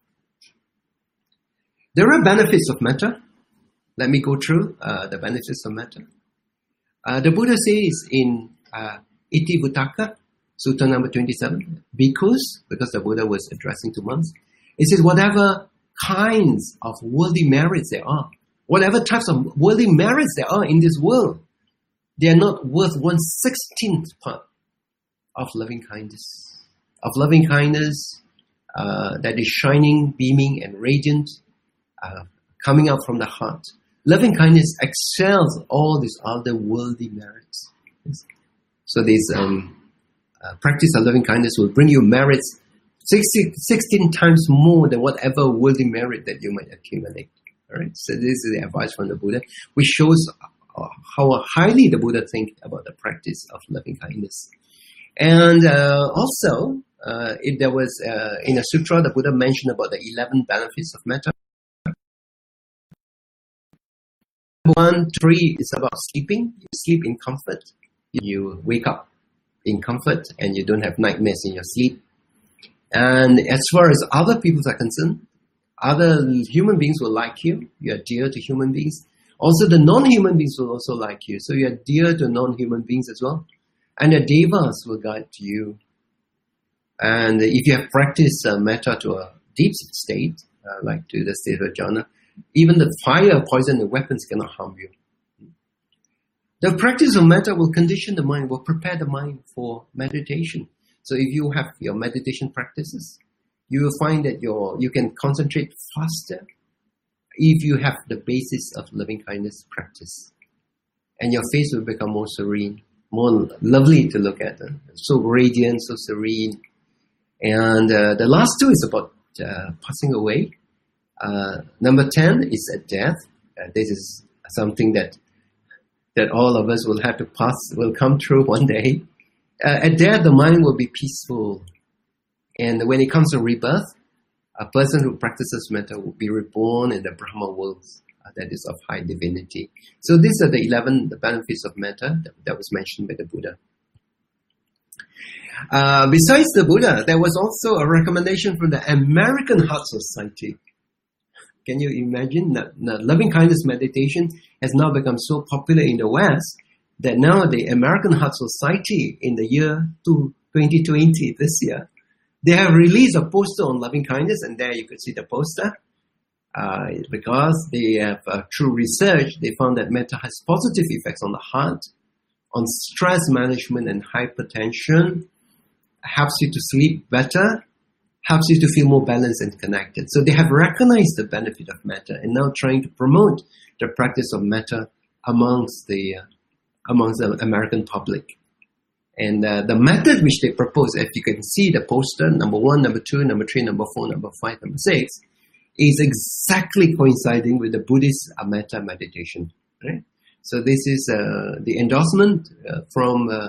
There are benefits of metta. Let me go through uh, the benefits of metta. Uh, the Buddha says in uh, Iti Vuttaka, Sutta number twenty-seven, bhikkhus, because the Buddha was addressing to monks, it says whatever kinds of worldly merits there are, whatever types of worldly merits there are in this world, they are not worth one sixteenth part of loving kindness. Of loving kindness uh, that is shining, beaming, and radiant, uh, coming out from the heart. Loving kindness excels all these other worldly merits. So this um, uh, practice of loving kindness will bring you merits sixteen times more than whatever worldly merit that you might accumulate. All right. So this is the advice from the Buddha, which shows uh, how highly the Buddha thinks about the practice of loving kindness. And uh, also, uh, if there was uh, in a sutra, the Buddha mentioned about the eleven benefits of metta. One, three is about sleeping. You sleep in comfort. You wake up in comfort and you don't have nightmares in your sleep. And as far as other people are concerned, other human beings will like you. You are dear to human beings. Also, the non-human beings will also like you. So you are dear to non-human beings as well. And the devas will guide you. And if you have practiced uh, metta to a deep state, uh, like to the state of jhana, even the fire, poison, and weapons cannot harm you. The practice of metta will condition the mind, will prepare the mind for meditation. So if you have your meditation practices, you will find that your you can concentrate faster if you have the basis of loving kindness practice. And your face will become more serene, more lovely to look at. Huh? So radiant, so serene. And uh, the last two is about uh, passing away. Uh, number ten is at death. Uh, this is something that that all of us will have to pass, will come through one day. Uh, at death, the mind will be peaceful. And when it comes to rebirth, a person who practices metta will be reborn in the Brahma worlds, uh, that is of high divinity. So these are the eleven the benefits of metta that, that was mentioned by the Buddha. Uh, besides the Buddha, there was also a recommendation from the American Heart Society. Can you imagine that, that loving kindness meditation has now become so popular in the West that now the American Heart Society in the year twenty twenty, this year, they have released a poster on loving kindness, and there you could see the poster. Uh, because they have, uh, through research, they found that metta has positive effects on the heart, on stress management and hypertension, helps you to sleep better, helps you to feel more balanced and connected. So they have recognized the benefit of metta and now trying to promote the practice of metta amongst the uh, amongst the American public. And uh, the method which they propose, if you can see the poster, number one, number two, number three, number four, number five, number six, is exactly coinciding with the Buddhist metta meditation. Right? So this is uh, the endorsement uh, from uh,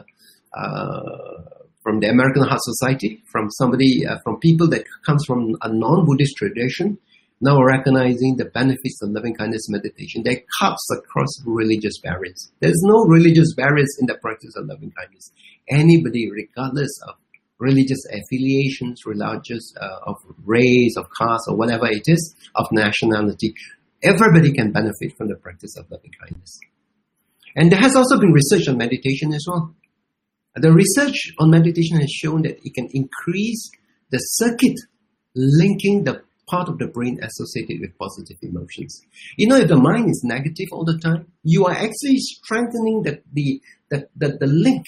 uh, from the American Heart Society, from somebody, uh, from people that comes from a non-Buddhist tradition, now recognizing the benefits of loving kindness meditation. That cuts across religious barriers. There's no religious barriers in the practice of loving kindness. Anybody, regardless of religious affiliations, religious, uh, of race, of caste, or whatever it is, of nationality, everybody can benefit from the practice of loving kindness. And there has also been research on meditation as well. The research on meditation has shown that it can increase the circuit linking the part of the brain associated with positive emotions. You know, if the mind is negative all the time, you are actually strengthening the the the, the, the link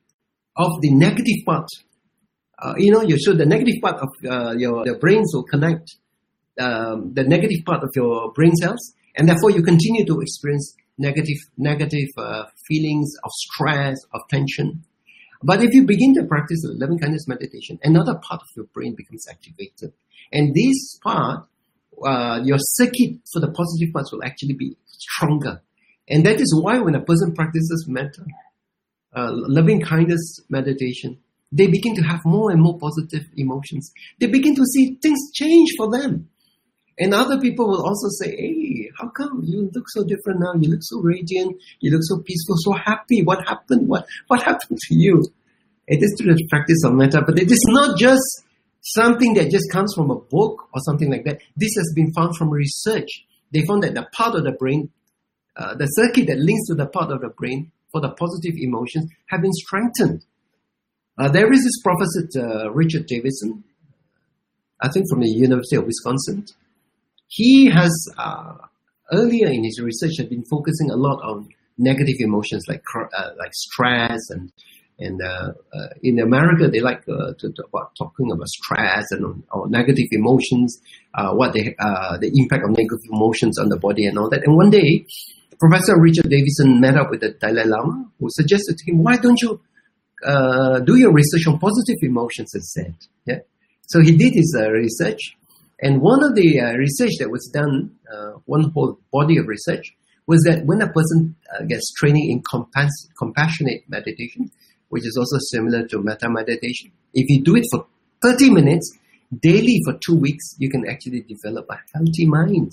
of the negative part. Uh, you know, you so the negative part of uh, your the brains will connect um, the negative part of your brain cells, and therefore you continue to experience negative negative uh, feelings of stress, of tension. But if you begin to practice loving kindness meditation, another part of your brain becomes activated. And this part, uh, your circuit for the positive parts will actually be stronger. And that is why when a person practices metta, uh, loving kindness meditation, they begin to have more and more positive emotions. They begin to see things change for them. And other people will also say, hey, how come you look so different now? You look so radiant. You look so peaceful, so happy. What happened? What, what happened to you? It is through the practice of metta, but it is not just something that just comes from a book or something like that. This has been found from research. They found that the part of the brain, uh, the circuit that links to the part of the brain for the positive emotions have been strengthened. Uh, there is this professor, uh, Richard Davidson, I think from the University of Wisconsin. He has, uh, earlier in his research, had been focusing a lot on negative emotions like uh, like stress and and uh, uh, in America they like uh, to talk about talking about stress and or negative emotions, uh, what they uh, the impact of negative emotions on the body and all that. And one day, Professor Richard Davidson met up with the Dalai Lama, who suggested to him, "Why don't you uh, do your research on positive emotions instead?" Yeah. So he did his uh, research. And one of the uh, research that was done, uh, one whole body of research, was that when a person uh, gets training in compas- compassionate meditation, which is also similar to metta meditation, if you do it for thirty minutes daily for two weeks, you can actually develop a healthy mind.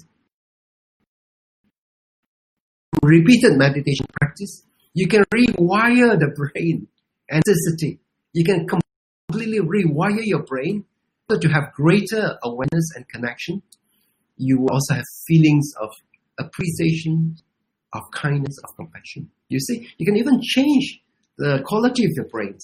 Repeated meditation practice, you can rewire the brain and sensitivity. You can completely rewire your brain to have greater awareness and connection. You will also have feelings of appreciation, of kindness, of compassion. You see, you can even change the quality of your brain.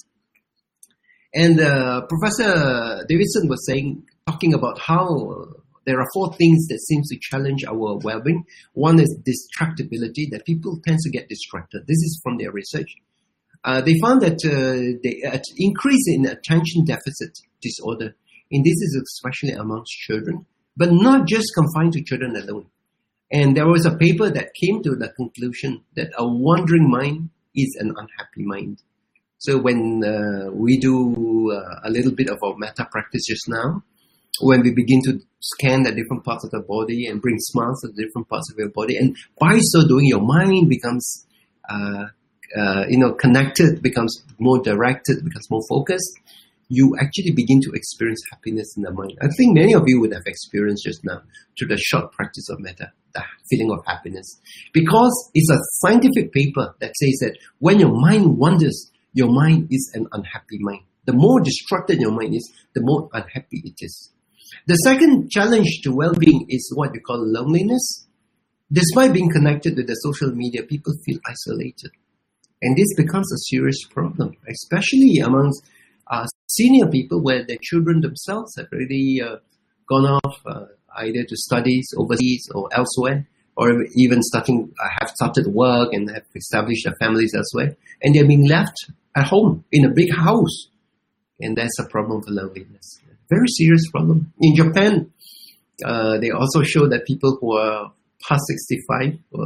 And uh, Professor Davidson was saying, talking about how uh, there are four things that seems to challenge our well-being. One is distractibility, that people tend to get distracted. This is from their research. Uh, they found that uh, the uh, increase in attention deficit disorder, and this is especially amongst children, but not just confined to children alone. And there was a paper that came to the conclusion that a wandering mind is an unhappy mind. So when uh, we do uh, a little bit of our metta practice just now, when we begin to scan the different parts of the body and bring smiles to the different parts of your body, and by so doing, your mind becomes, uh, uh, you know, connected, becomes more directed, becomes more focused. You actually begin to experience happiness in the mind. I think many of you would have experienced just now through the short practice of metta, the feeling of happiness. Because it's a scientific paper that says that when your mind wanders, your mind is an unhappy mind. The more distracted your mind is, the more unhappy it is. The second challenge to well-being is what we call loneliness. Despite being connected to the social media, people feel isolated. And this becomes a serious problem, especially amongst uh, senior people where their children themselves have already uh, gone off uh, either to studies overseas or elsewhere, or even starting uh, have started work and have established their families elsewhere, and they're being left at home in a big house. And that's a problem for loneliness. Very serious problem. In Japan, uh, they also show that people who are past sixty-five, or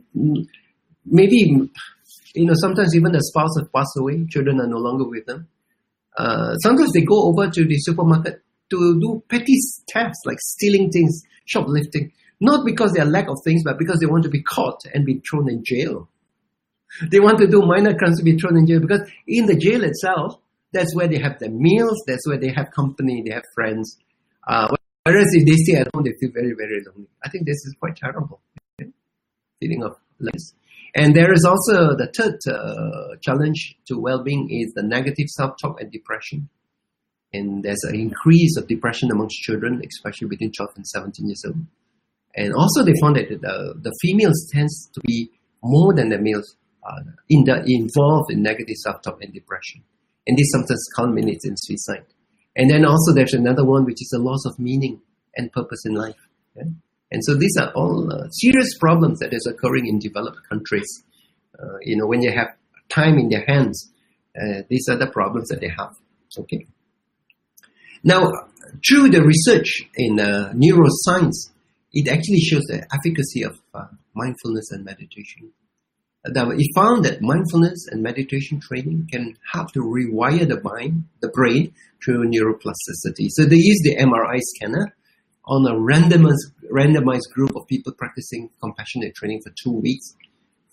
maybe, you know, sometimes even the spouse has passed away, children are no longer with them. Uh, sometimes they go over to the supermarket to do petty thefts, like stealing things, shoplifting. Not because they are lack of things, but because they want to be caught and be thrown in jail. They want to do minor crimes to be thrown in jail, because in the jail itself, that's where they have their meals, that's where they have company, they have friends. Uh, whereas if they stay at home, they feel very, very lonely. I think this is quite terrible. Okay? Feeling of loneliness. And there is also the third uh, challenge to well-being is the negative self-talk and depression. And there's an increase of depression amongst children, especially between twelve and seventeen years old. And also they found that the, the females tends to be more than the males uh, in the, involved in negative self-talk and depression. And this sometimes culminates in suicide. And then also there's another one, which is the loss of meaning and purpose in life. Okay? And so these are all uh, serious problems that is occurring in developed countries. Uh, you know, when you have time in their hands, uh, these are the problems that they have. Okay. Now, through the research in uh, neuroscience, it actually shows the efficacy of uh, mindfulness and meditation. That it found that mindfulness and meditation training can help to rewire the mind, the brain, through neuroplasticity. So they used the M R I scanner on a randomized, randomized group of people practicing compassionate training for two weeks.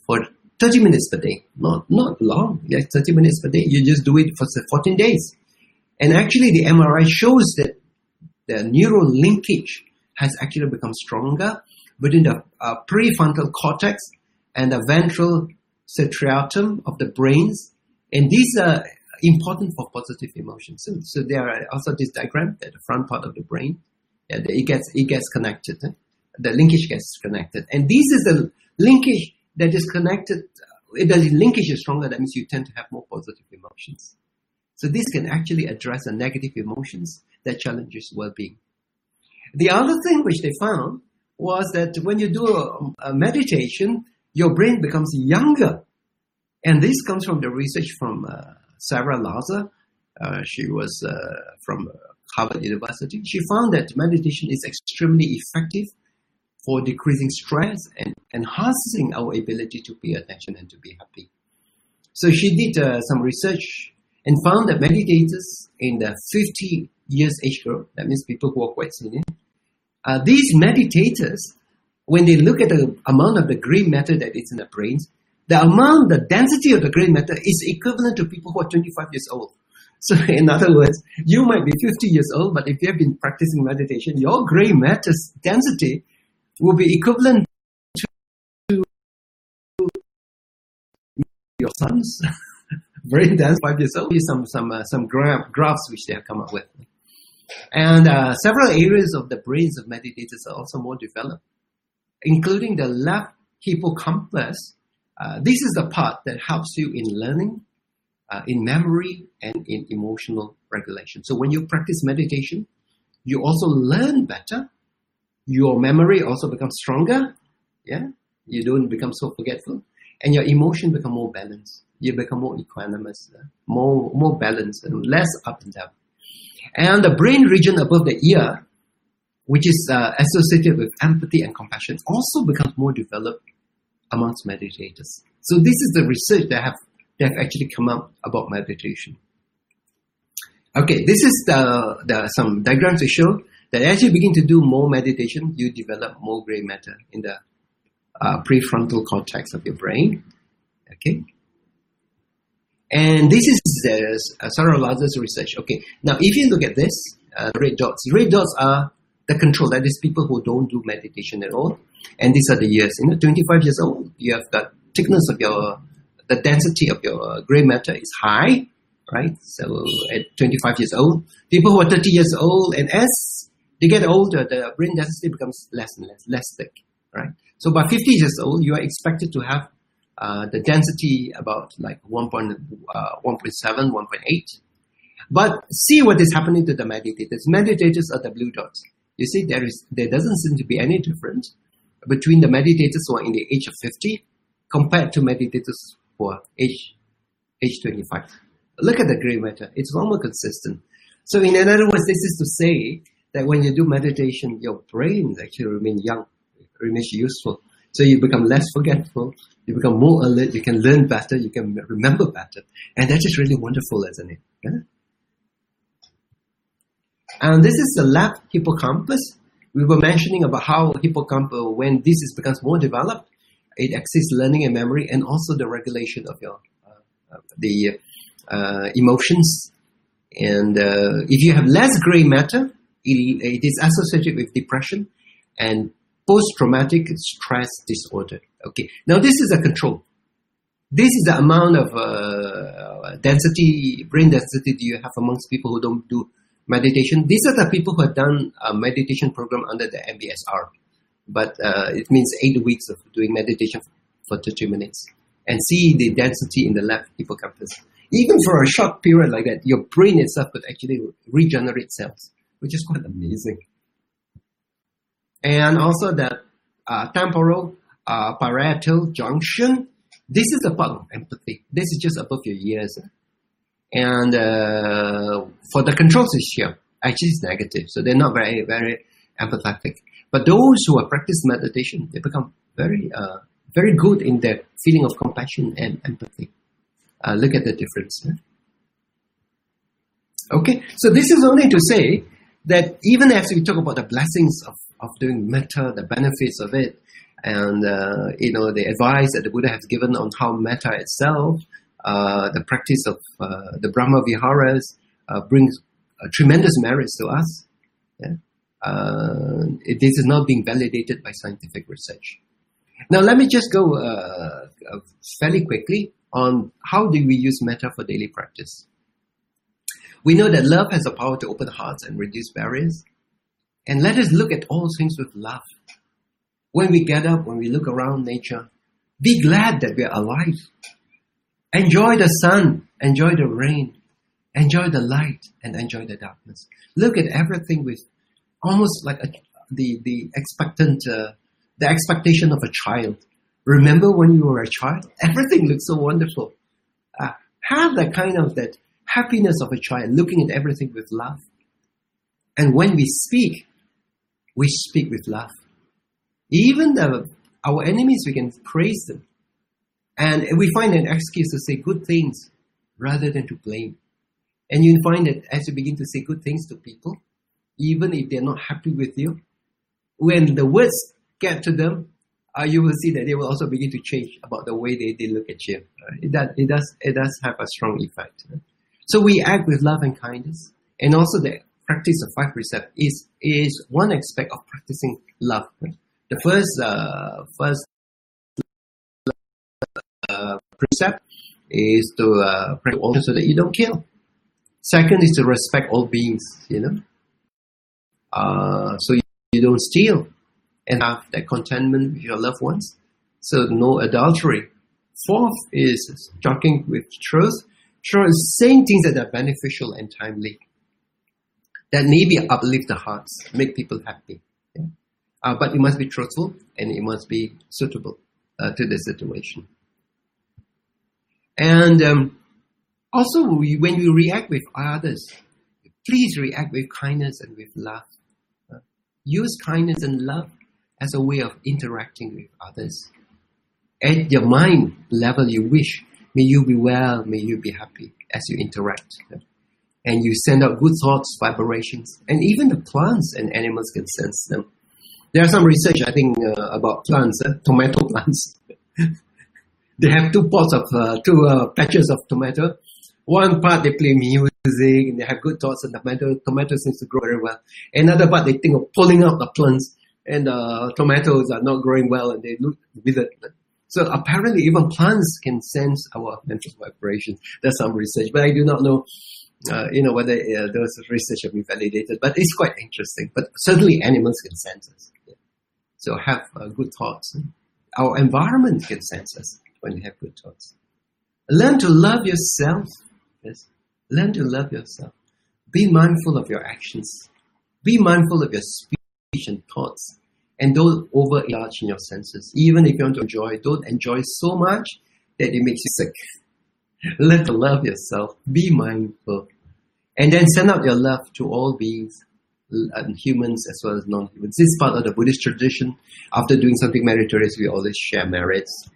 for thirty minutes per day. Not not long, like thirty minutes per day. You just do it for fourteen days. And actually the M R I shows that the neural linkage has actually become stronger between the uh, prefrontal cortex and the ventral striatum of the brains. And these are important for positive emotions. So, so there are also this diagram at the front part of the brain. Yeah, it gets it gets connected. Eh? The linkage gets connected. And this is the linkage that is connected. If the linkage is stronger, that means you tend to have more positive emotions. So this can actually address the negative emotions that challenges well-being. The other thing which they found was that when you do a, a meditation, your brain becomes younger. And this comes from the research from uh, Sarah Lazar. Uh, she was uh, from Harvard University. She found that meditation is extremely effective for decreasing stress and enhancing our ability to pay attention and to be happy. So she did uh, some research and found that meditators in the fifty years age group, that means people who are quite senior, uh, these meditators, when they look at the amount of the gray matter that is in the brains, the amount, the density of the gray matter is equivalent to people who are twenty-five years old. So in other words, you might be fifty years old, but if you have been practicing meditation, your gray matter's density will be equivalent to your sons. Very dense, five years old. Some some uh, some gra- graphs which they have come up with, and uh, several areas of the brains of meditators are also more developed, including the left hippocampus. Uh, this is the part that helps you in learning, uh, in memory, and in emotional regulation. So when you practice meditation, you also learn better. Your memory also becomes stronger. Yeah, you don't become so forgetful, and your emotion become more balanced. You become more equanimous, uh, more more balanced, and less up and down. And the brain region above the ear, which is uh, associated with empathy and compassion, also becomes more developed amongst meditators. So this is the research that have that have actually come out about meditation. Okay, this is the, the some diagrams to show that as you begin to do more meditation, you develop more gray matter in the uh, prefrontal cortex of your brain. Okay. And this is uh, Sarah Lazar's research. Okay, now if you look at this, uh, red dots. Red dots are the control. That is people who don't do meditation at all. And these are the years. You know, twenty-five years old, you have the thickness of your, the density of your gray matter is high, right? So at twenty-five years old, people who are thirty years old, and as they get older, the brain density becomes less and less, less thick, right? So by fifty years old, you are expected to have Uh, the density about like one point seven, one point eight. But see what is happening to the meditators. Meditators are the blue dots. You see, there is there doesn't seem to be any difference between the meditators who are in the age of fifty compared to meditators who are age, age twenty-five. Look at the gray matter. It's almost consistent. So in other words, this is to say that when you do meditation, your brain actually remains young, remains useful. So you become less forgetful, you become more alert, you can learn better, you can remember better. And that is really wonderful, isn't it? Yeah? And this is the left hippocampus. We were mentioning about how hippocampus, when this is, becomes more developed, it assists learning and memory and also the regulation of your uh, uh, the uh, emotions. And uh, if you have less gray matter, it, it is associated with depression and post-traumatic stress disorder. Okay, now this is a control. This is the amount of uh, density, brain density that you have amongst people who don't do meditation. These are the people who have done a meditation program under the M B S R. But uh, it means eight weeks of doing meditation for thirty minutes. And see the density in the left hippocampus. Even for a short period like that, your brain itself could actually regenerate cells, which is quite amazing. And also the uh, temporal uh, parietal junction. This is the part of empathy. This is just above your ears. And uh, for the controls is here, actually it's negative. So they're not very, very empathetic. But those who have practiced meditation, they become very, uh, very good in their feeling of compassion and empathy. Uh, look at the difference. Huh? Okay, so this is only to say that even as we talk about the blessings of of doing metta, the benefits of it, And, uh, you know, the advice that the Buddha has given on how metta itself, uh, the practice of uh, the Brahma Viharas, uh, brings uh, tremendous merits to us. Yeah? Uh, it, this is not being validated by scientific research. Now, let me just go uh, uh, fairly quickly on how do we use metta for daily practice. We know that love has the power to open hearts and reduce barriers. And let us look at all things with love. When we get up, when we look around nature, be glad that we are alive. Enjoy the sun, enjoy the rain, enjoy the light, and enjoy the darkness. Look at everything with almost like a, the the expectant, uh, the expectation of a child. Remember when you were a child? Everything looks so wonderful. Uh, have that kind of that happiness of a child, looking at everything with love. And when we speak, we speak with love. Even the, our enemies, we can praise them. And we find an excuse to say good things rather than to blame. And you find that as you begin to say good things to people, even if they're not happy with you, when the words get to them, uh, you will see that they will also begin to change about the way they, they look at you. Uh, it, does, it, does, it does have a strong effect. Uh. So we act with love and kindness. And also the practice of five precepts is, is one aspect of practicing love. Uh. The first, uh, first uh, precept is to uh, pray all so that you don't kill. Second is to respect all beings, you know. Uh, so you, you don't steal and have that contentment with your loved ones. So no adultery. Fourth is talking with truth. Truth is saying things that are beneficial and timely. That maybe uplift the hearts, make people happy. Yeah? Uh, but it must be truthful and it must be suitable uh, to the situation. And um, also, we, when we react with others, please react with kindness and with love. Uh, use kindness and love as a way of interacting with others. At your mind level, you wish, may you be well, may you be happy as you interact. Uh, and you send out good thoughts, vibrations, and even the plants and animals can sense them. There are some research, I think, uh, about plants, uh, tomato plants. They have two pots of, uh, two uh, patches of tomato. One part they play music, and they have good thoughts, and the tomato, tomato seems to grow very well. Another part they think of pulling out the plants, and the uh, tomatoes are not growing well, and they look withered. So apparently even plants can sense our mental vibrations. There's some research, but I do not know, uh, you know, whether uh, those research have been validated, but it's quite interesting. But certainly animals can sense us. Yeah. So have uh, good thoughts. Our environment can sense us when we have good thoughts. Learn to love yourself. Yes. Learn to love yourself. Be mindful of your actions. Be mindful of your speech and thoughts. And don't overindulge in your senses. Even if you want to enjoy, don't enjoy so much that it makes you sick. Learn to love yourself. Be mindful. And then send out your love to all beings, humans as well as non-humans. This is part of the Buddhist tradition. After doing something meritorious, we always share merits.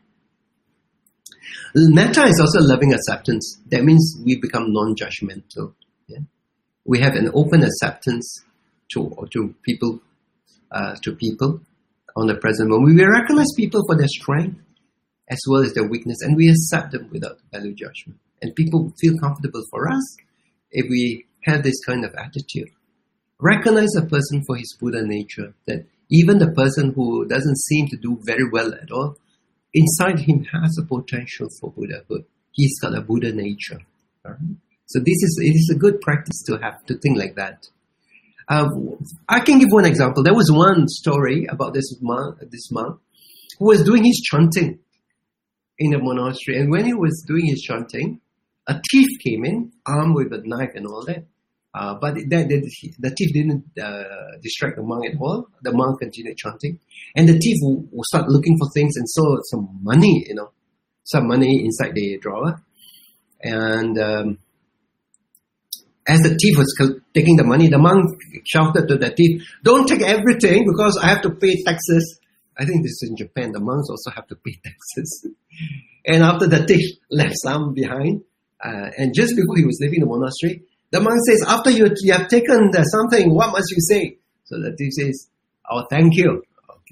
Metta is also loving acceptance. That means we become non-judgmental. Yeah? We have an open acceptance to to people, uh, to people on the present moment. We recognize people for their strength as well as their weakness, and we accept them without value judgment. And people feel comfortable for us if we have this kind of attitude. Recognize a person for his Buddha nature, that even the person who doesn't seem to do very well at all, inside him has a potential for Buddhahood. He's got a Buddha nature. Right? So this is it is a good practice to have to think like that. Uh, I can give one example. There was one story about this monk, this monk who was doing his chanting in a monastery, and when he was doing his chanting, a thief came in, armed with a knife and all that. Uh, but that, that, the thief didn't uh, distract the monk at all. The monk continued chanting. And the thief will, will start looking for things and saw some money, you know, some money inside the drawer. And um, as the thief was taking the money, the monk shouted to the thief, "Don't take everything because I have to pay taxes." I think this is in Japan. The monks also have to pay taxes. And after the thief left some behind, uh, and just before he was leaving the monastery, the monk says, "After you, you have taken the something, what must you say?" So the thief says, "Oh, thank you." Okay.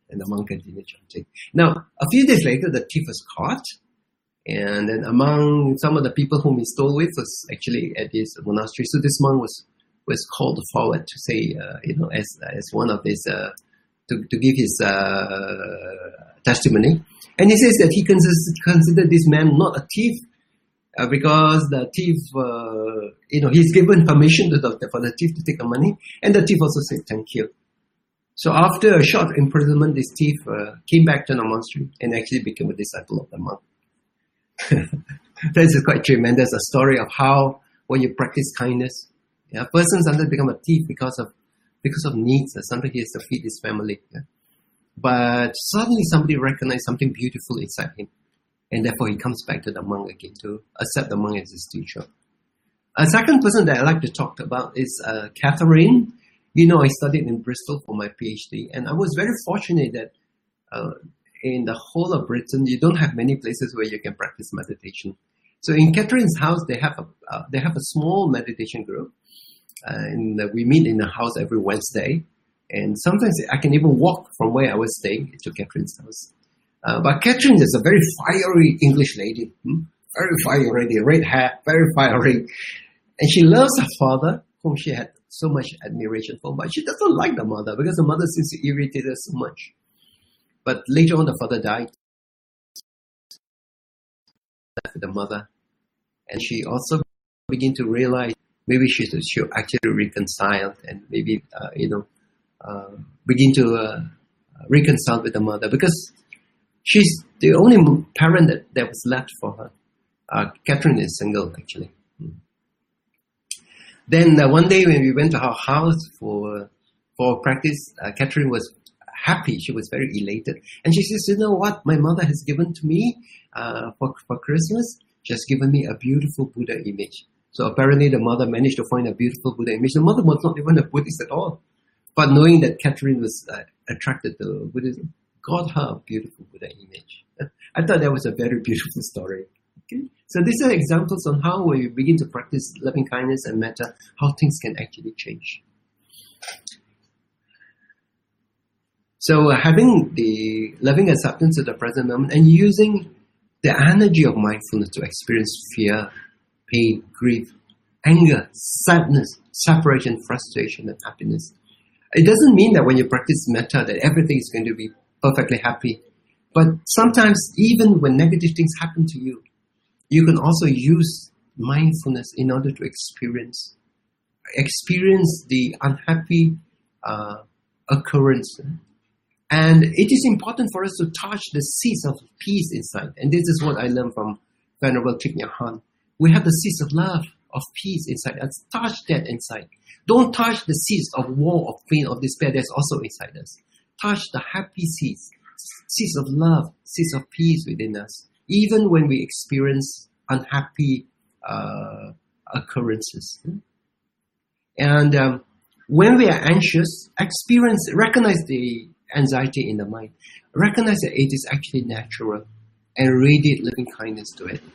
And the monk continued chanting. Now, a few days later, the thief was caught. And then among some of the people whom he stole with was actually at his monastery. So this monk was, was called forward to say, uh, you know, as, as one of his, uh, to, to give his, uh, testimony. And he says that he considers, considered this man not a thief, uh, because the thief, uh, you know, he's given permission to the, for the thief to take the money. And the thief also said, thank you. So after a short imprisonment, this thief, uh, came back to the monastery and actually became a disciple of the monk. This is quite tremendous, a story of how when you practice kindness, yeah, a person sometimes become a thief because of because of needs. Sometimes he has to feed his family. Yeah. But suddenly somebody recognizes something beautiful inside him, and therefore he comes back to the monk again to accept the monk as his teacher. A second person that I like to talk about is uh, Catherine. You know, I studied in Bristol for my PhD, and I was very fortunate that uh, in the whole of Britain, you don't have many places where you can practice meditation. So in Catherine's house, they have a uh, they have a small meditation group, uh, and uh, we meet in the house every Wednesday. And sometimes I can even walk from where I was staying to Catherine's house. Uh, but Catherine is a very fiery English lady, hmm? very fiery, red hair, very fiery, and she loves her father, whom she had so much admiration for. But she doesn't like the mother because the mother seems to irritate her so much. But later on, the father died, left with the mother, and she also began to realize maybe she should, should actually reconcile and maybe uh, you know uh, begin to uh, reconcile with the mother, because she's the only parent that, that was left for her. Uh, Catherine is single actually. Hmm. Then uh, one day when we went to her house for for practice, uh, Catherine was happy. She was very elated. And she says, you know what my mother has given to me uh, for, for Christmas? She has given me a beautiful Buddha image. So apparently the mother managed to find a beautiful Buddha image. The mother was not even a Buddhist at all. But knowing that Catherine was uh, attracted to Buddhism, got her a beautiful Buddha image. I thought that was a very beautiful story. Okay? So these are examples on how when you begin to practice loving kindness and metta, how things can actually change. So uh, having the loving acceptance of the present moment and using the energy of mindfulness to experience fear, pain, grief, anger, sadness, separation, frustration, and happiness. It doesn't mean that when you practice metta that everything is going to be perfectly happy. But sometimes even when negative things happen to you, you can also use mindfulness in order to experience experience the unhappy uh, occurrence. And it is important for us to touch the seeds of peace inside. And this is what I learned from Venerable Thich Nhat Hanh. We have the seeds of love, of peace inside us. Touch that inside. Don't touch the seeds of war, of pain, of despair that's also inside us. Touch the happy seeds, seeds of love, seeds of peace within us, even when we experience unhappy uh, occurrences. And um, when we are anxious, experience, recognize the anxiety in the mind. Recognize that it is actually natural and radiate loving kindness to it.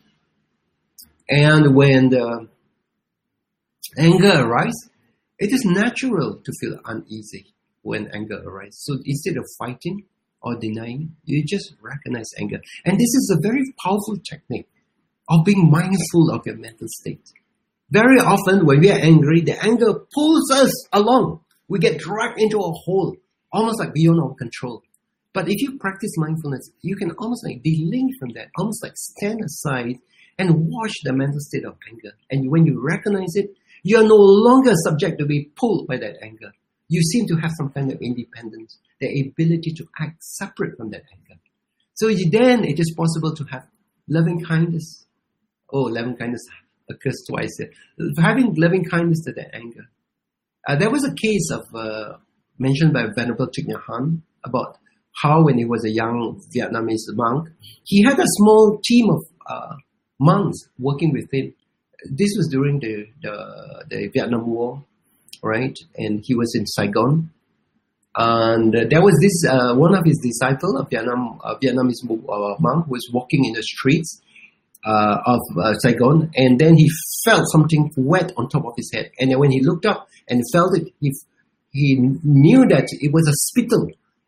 And when the anger arises, it is natural to feel uneasy when anger arises. So instead of fighting or denying, you just recognize anger. And this is a very powerful technique of being mindful of your mental state. Very often when we are angry, the anger pulls us along. We get dragged into a hole, almost like beyond our control. But if you practice mindfulness, you can almost like delink from that, almost like stand aside and watch the mental state of anger. And when you recognize it, you are no longer subject to be pulled by that anger. You seem to have some kind of independence, the ability to act separate from that anger. So you, then it is possible to have loving kindness. Oh, loving kindness occurs twice here. Having loving kindness to that anger. Uh, there was a case of uh, mentioned by Venerable Thich Nhat Hanh about how when he was a young Vietnamese monk, he had a small team of uh, monks working with him. This was during the, the, the Vietnam War, right? And he was in Saigon. And uh, there was this, uh, one of his disciples, a Vietnam, a Vietnamese uh, monk, was walking in the streets uh, of uh, Saigon, and then he felt something wet on top of his head. And then when he looked up and felt it, he, he knew that it was a spittle.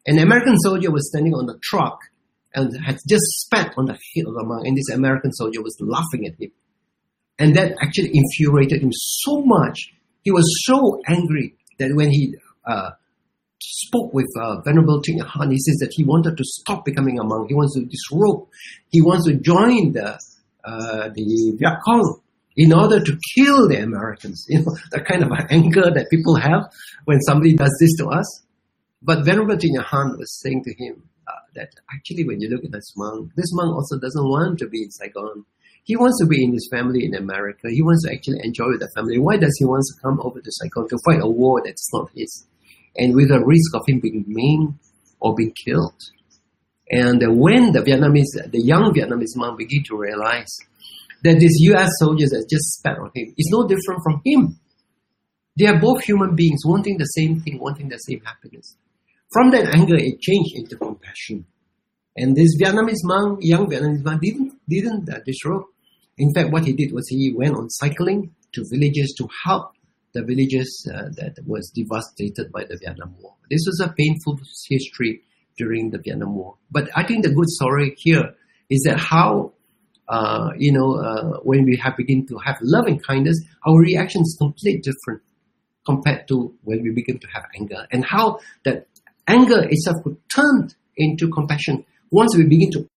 An American soldier was standing on a truck and had just spat on the head of a monk, and this American soldier was laughing at him. And that actually infuriated him so much. He was so angry that when he uh, spoke with uh, Venerable Thich Nhat Hanh, he says that he wanted to stop becoming a monk. He wants to disrobe. He wants to join the uh, the Viet Cong in order to kill the Americans. You know, the kind of anger that people have when somebody does this to us. But Venerable Thich Nhat Hanh was saying to him uh, that actually when you look at this monk, this monk also doesn't want to be in Saigon. He wants to be in his family in America. He wants to actually enjoy with the family. Why does he want to come over to Saigon to fight a war that's not his? And with the risk of him being maimed or being killed. And uh, when the Vietnamese, the young Vietnamese monk began to realize that these U S soldiers that just spat on him is no different from him. They are both human beings wanting the same thing, wanting the same happiness. From that anger, it changed into compassion. And this Vietnamese monk, young Vietnamese monk, didn't, didn't uh, disrobe. In fact, what he did was he went on cycling to villages to help the villages uh, that was devastated by the Vietnam War. This was a painful history during the Vietnam War. But I think the good story here is that how, uh, you know, uh, when we have begin to have loving kindness, our reaction is completely different compared to when we begin to have anger. And how that anger itself could turn into compassion once we begin to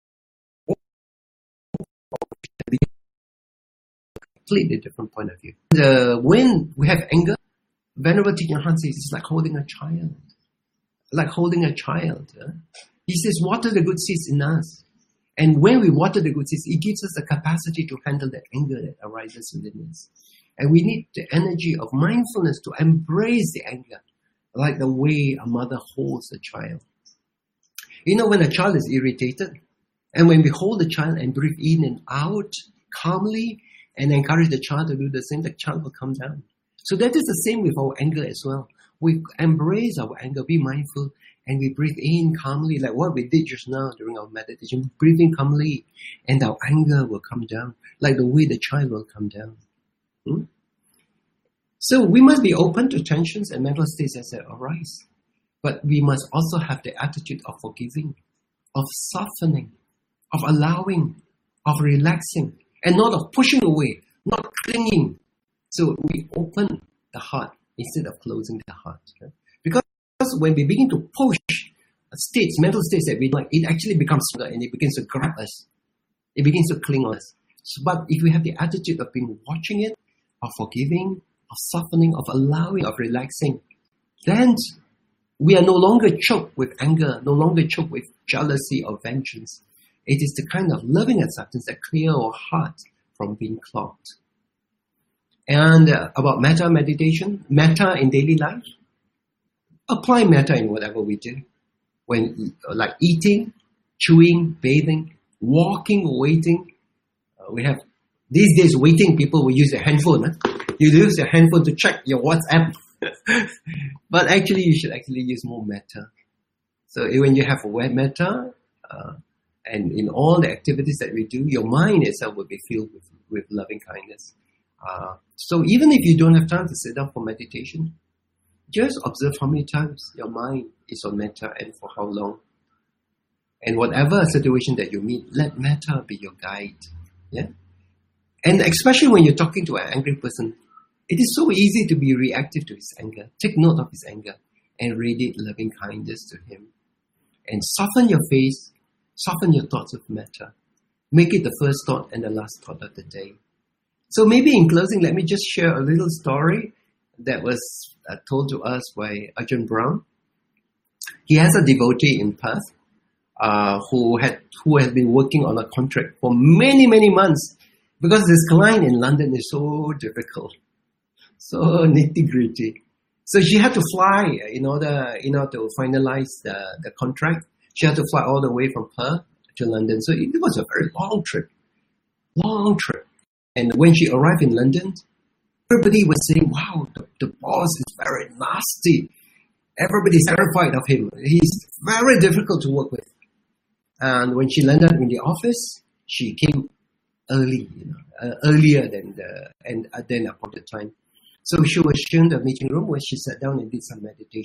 completely different point of view. Uh, when we have anger, Venerable Thich Nhat Hanh says it's like holding a child. Like holding a child. Uh? He says, water the good seeds in us. And when we water the good seeds, it gives us the capacity to handle the anger that arises within us. And we need the energy of mindfulness to embrace the anger, like the way a mother holds a child. You know, when a child is irritated, and when we hold the child and breathe in and out calmly, and encourage the child to do the same, the child will come down. So that is the same with our anger as well. We embrace our anger, be mindful, and we breathe in calmly, like what we did just now during our meditation. Breathing calmly, and our anger will come down, like the way the child will come down. Hmm? So we must be open to tensions and mental states as they arise. But we must also have the attitude of forgiving, of softening, of allowing, of relaxing, and not of pushing away, not clinging. So we open the heart instead of closing the heart. Right? Because when we begin to push states, mental states that we like, it actually becomes stronger and it begins to grab us. It begins to cling on us. So, but if we have the attitude of being watching it, of forgiving, of softening, of allowing, of relaxing, then we are no longer choked with anger, no longer choked with jealousy or vengeance. It is the kind of loving acceptance that clears our heart from being clogged. And uh, about metta meditation, metta in daily life, apply metta in whatever we do. When, like eating, chewing, bathing, walking, waiting. Uh, we have, these days waiting, people will use their handphone. Huh? You use your handphone to check your WhatsApp. But actually, you should actually use more metta. So when you have a metta, uh, and in all the activities that we do, your mind itself will be filled with, with loving kindness. Uh, so even if you don't have time to sit down for meditation, just observe how many times your mind is on metta and for how long. And whatever situation that you meet, let metta be your guide. Yeah. And especially when you're talking to an angry person, it is so easy to be reactive to his anger. Take note of his anger and radiate loving kindness to him. And soften your face, soften your thoughts with metta. Make it the first thought and the last thought of the day. So maybe in closing, let me just share a little story that was uh, told to us by Ajahn Brahm. He has a devotee in Perth uh, who had who has been working on a contract for many, many months because this client in London is so difficult, so nitty-gritty. So she had to fly in order, in order to finalize the, the contract. She had to fly all the way from Perth to London. So it was a very long trip, long trip. And when she arrived in London, everybody was saying, wow, the, the boss is very nasty. Everybody's terrified of him. He's very difficult to work with. And when she landed in the office, she came early, you know, uh, earlier than the and uh, than appointed time. So she was shown the meeting room where she sat down and did some meditation.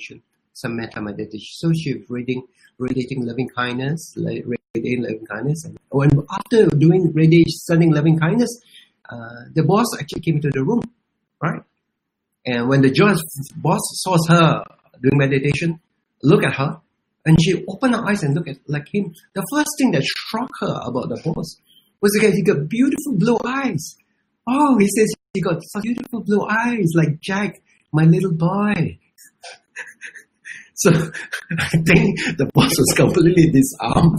some metta meditation. So she was reading, radiating loving kindness, radiating loving kindness. And when after doing radiating, studying loving kindness, uh, the boss actually came into the room, right? And when the boss saw her doing meditation, look at her, and she opened her eyes and looked at like him. The first thing that struck her about the boss was that he got beautiful blue eyes. Oh, he says he got such beautiful blue eyes, like Jack, my little boy. So I think the boss was completely disarmed.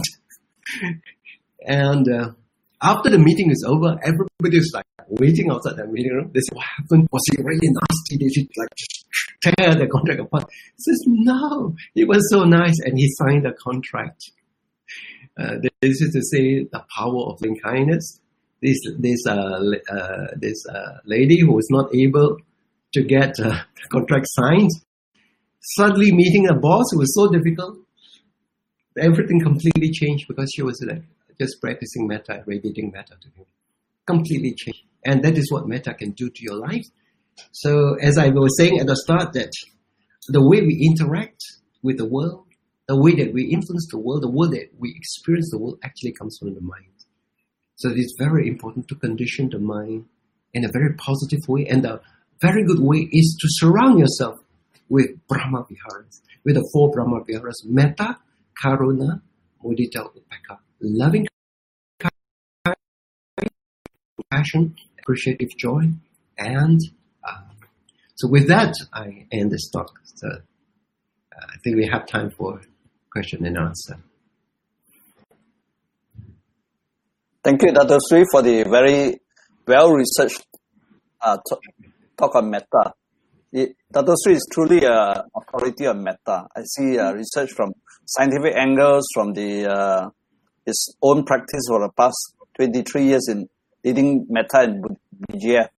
And uh, after the meeting is over, everybody was like waiting outside the meeting room. They said, "What happened? Was he really nasty? Did he like just tear the contract apart?" He says, "No, it was so nice," and he signed the contract. Uh, this is to say the power of loving kindness. This this uh, uh, this uh, lady who was not able to get uh, the contract signed, suddenly meeting a boss who was so difficult, everything completely changed because she was like just practicing metta, radiating metta to him. Completely changed. And that is what metta can do to your life. So as I was saying at the start, that the way we interact with the world, the way that we influence the world, the way that we experience the world actually comes from the mind. So it is very important to condition the mind in a very positive way. And a very good way is to surround yourself with Brahma Viharas, with the four Brahma Viharas: metta, karuna, mudita, upekkha. Loving kindness, compassion, appreciative joy, and uh, so with that, I end this talk. So uh, I think we have time for question and answer. Thank you, Doctor Sri, for the very well-researched uh, t- talk on metta. It, Doctor Sri is truly an authority on metta. I see uh, research from scientific angles, from the uh, his own practice for the past twenty-three years in leading metta in B G F.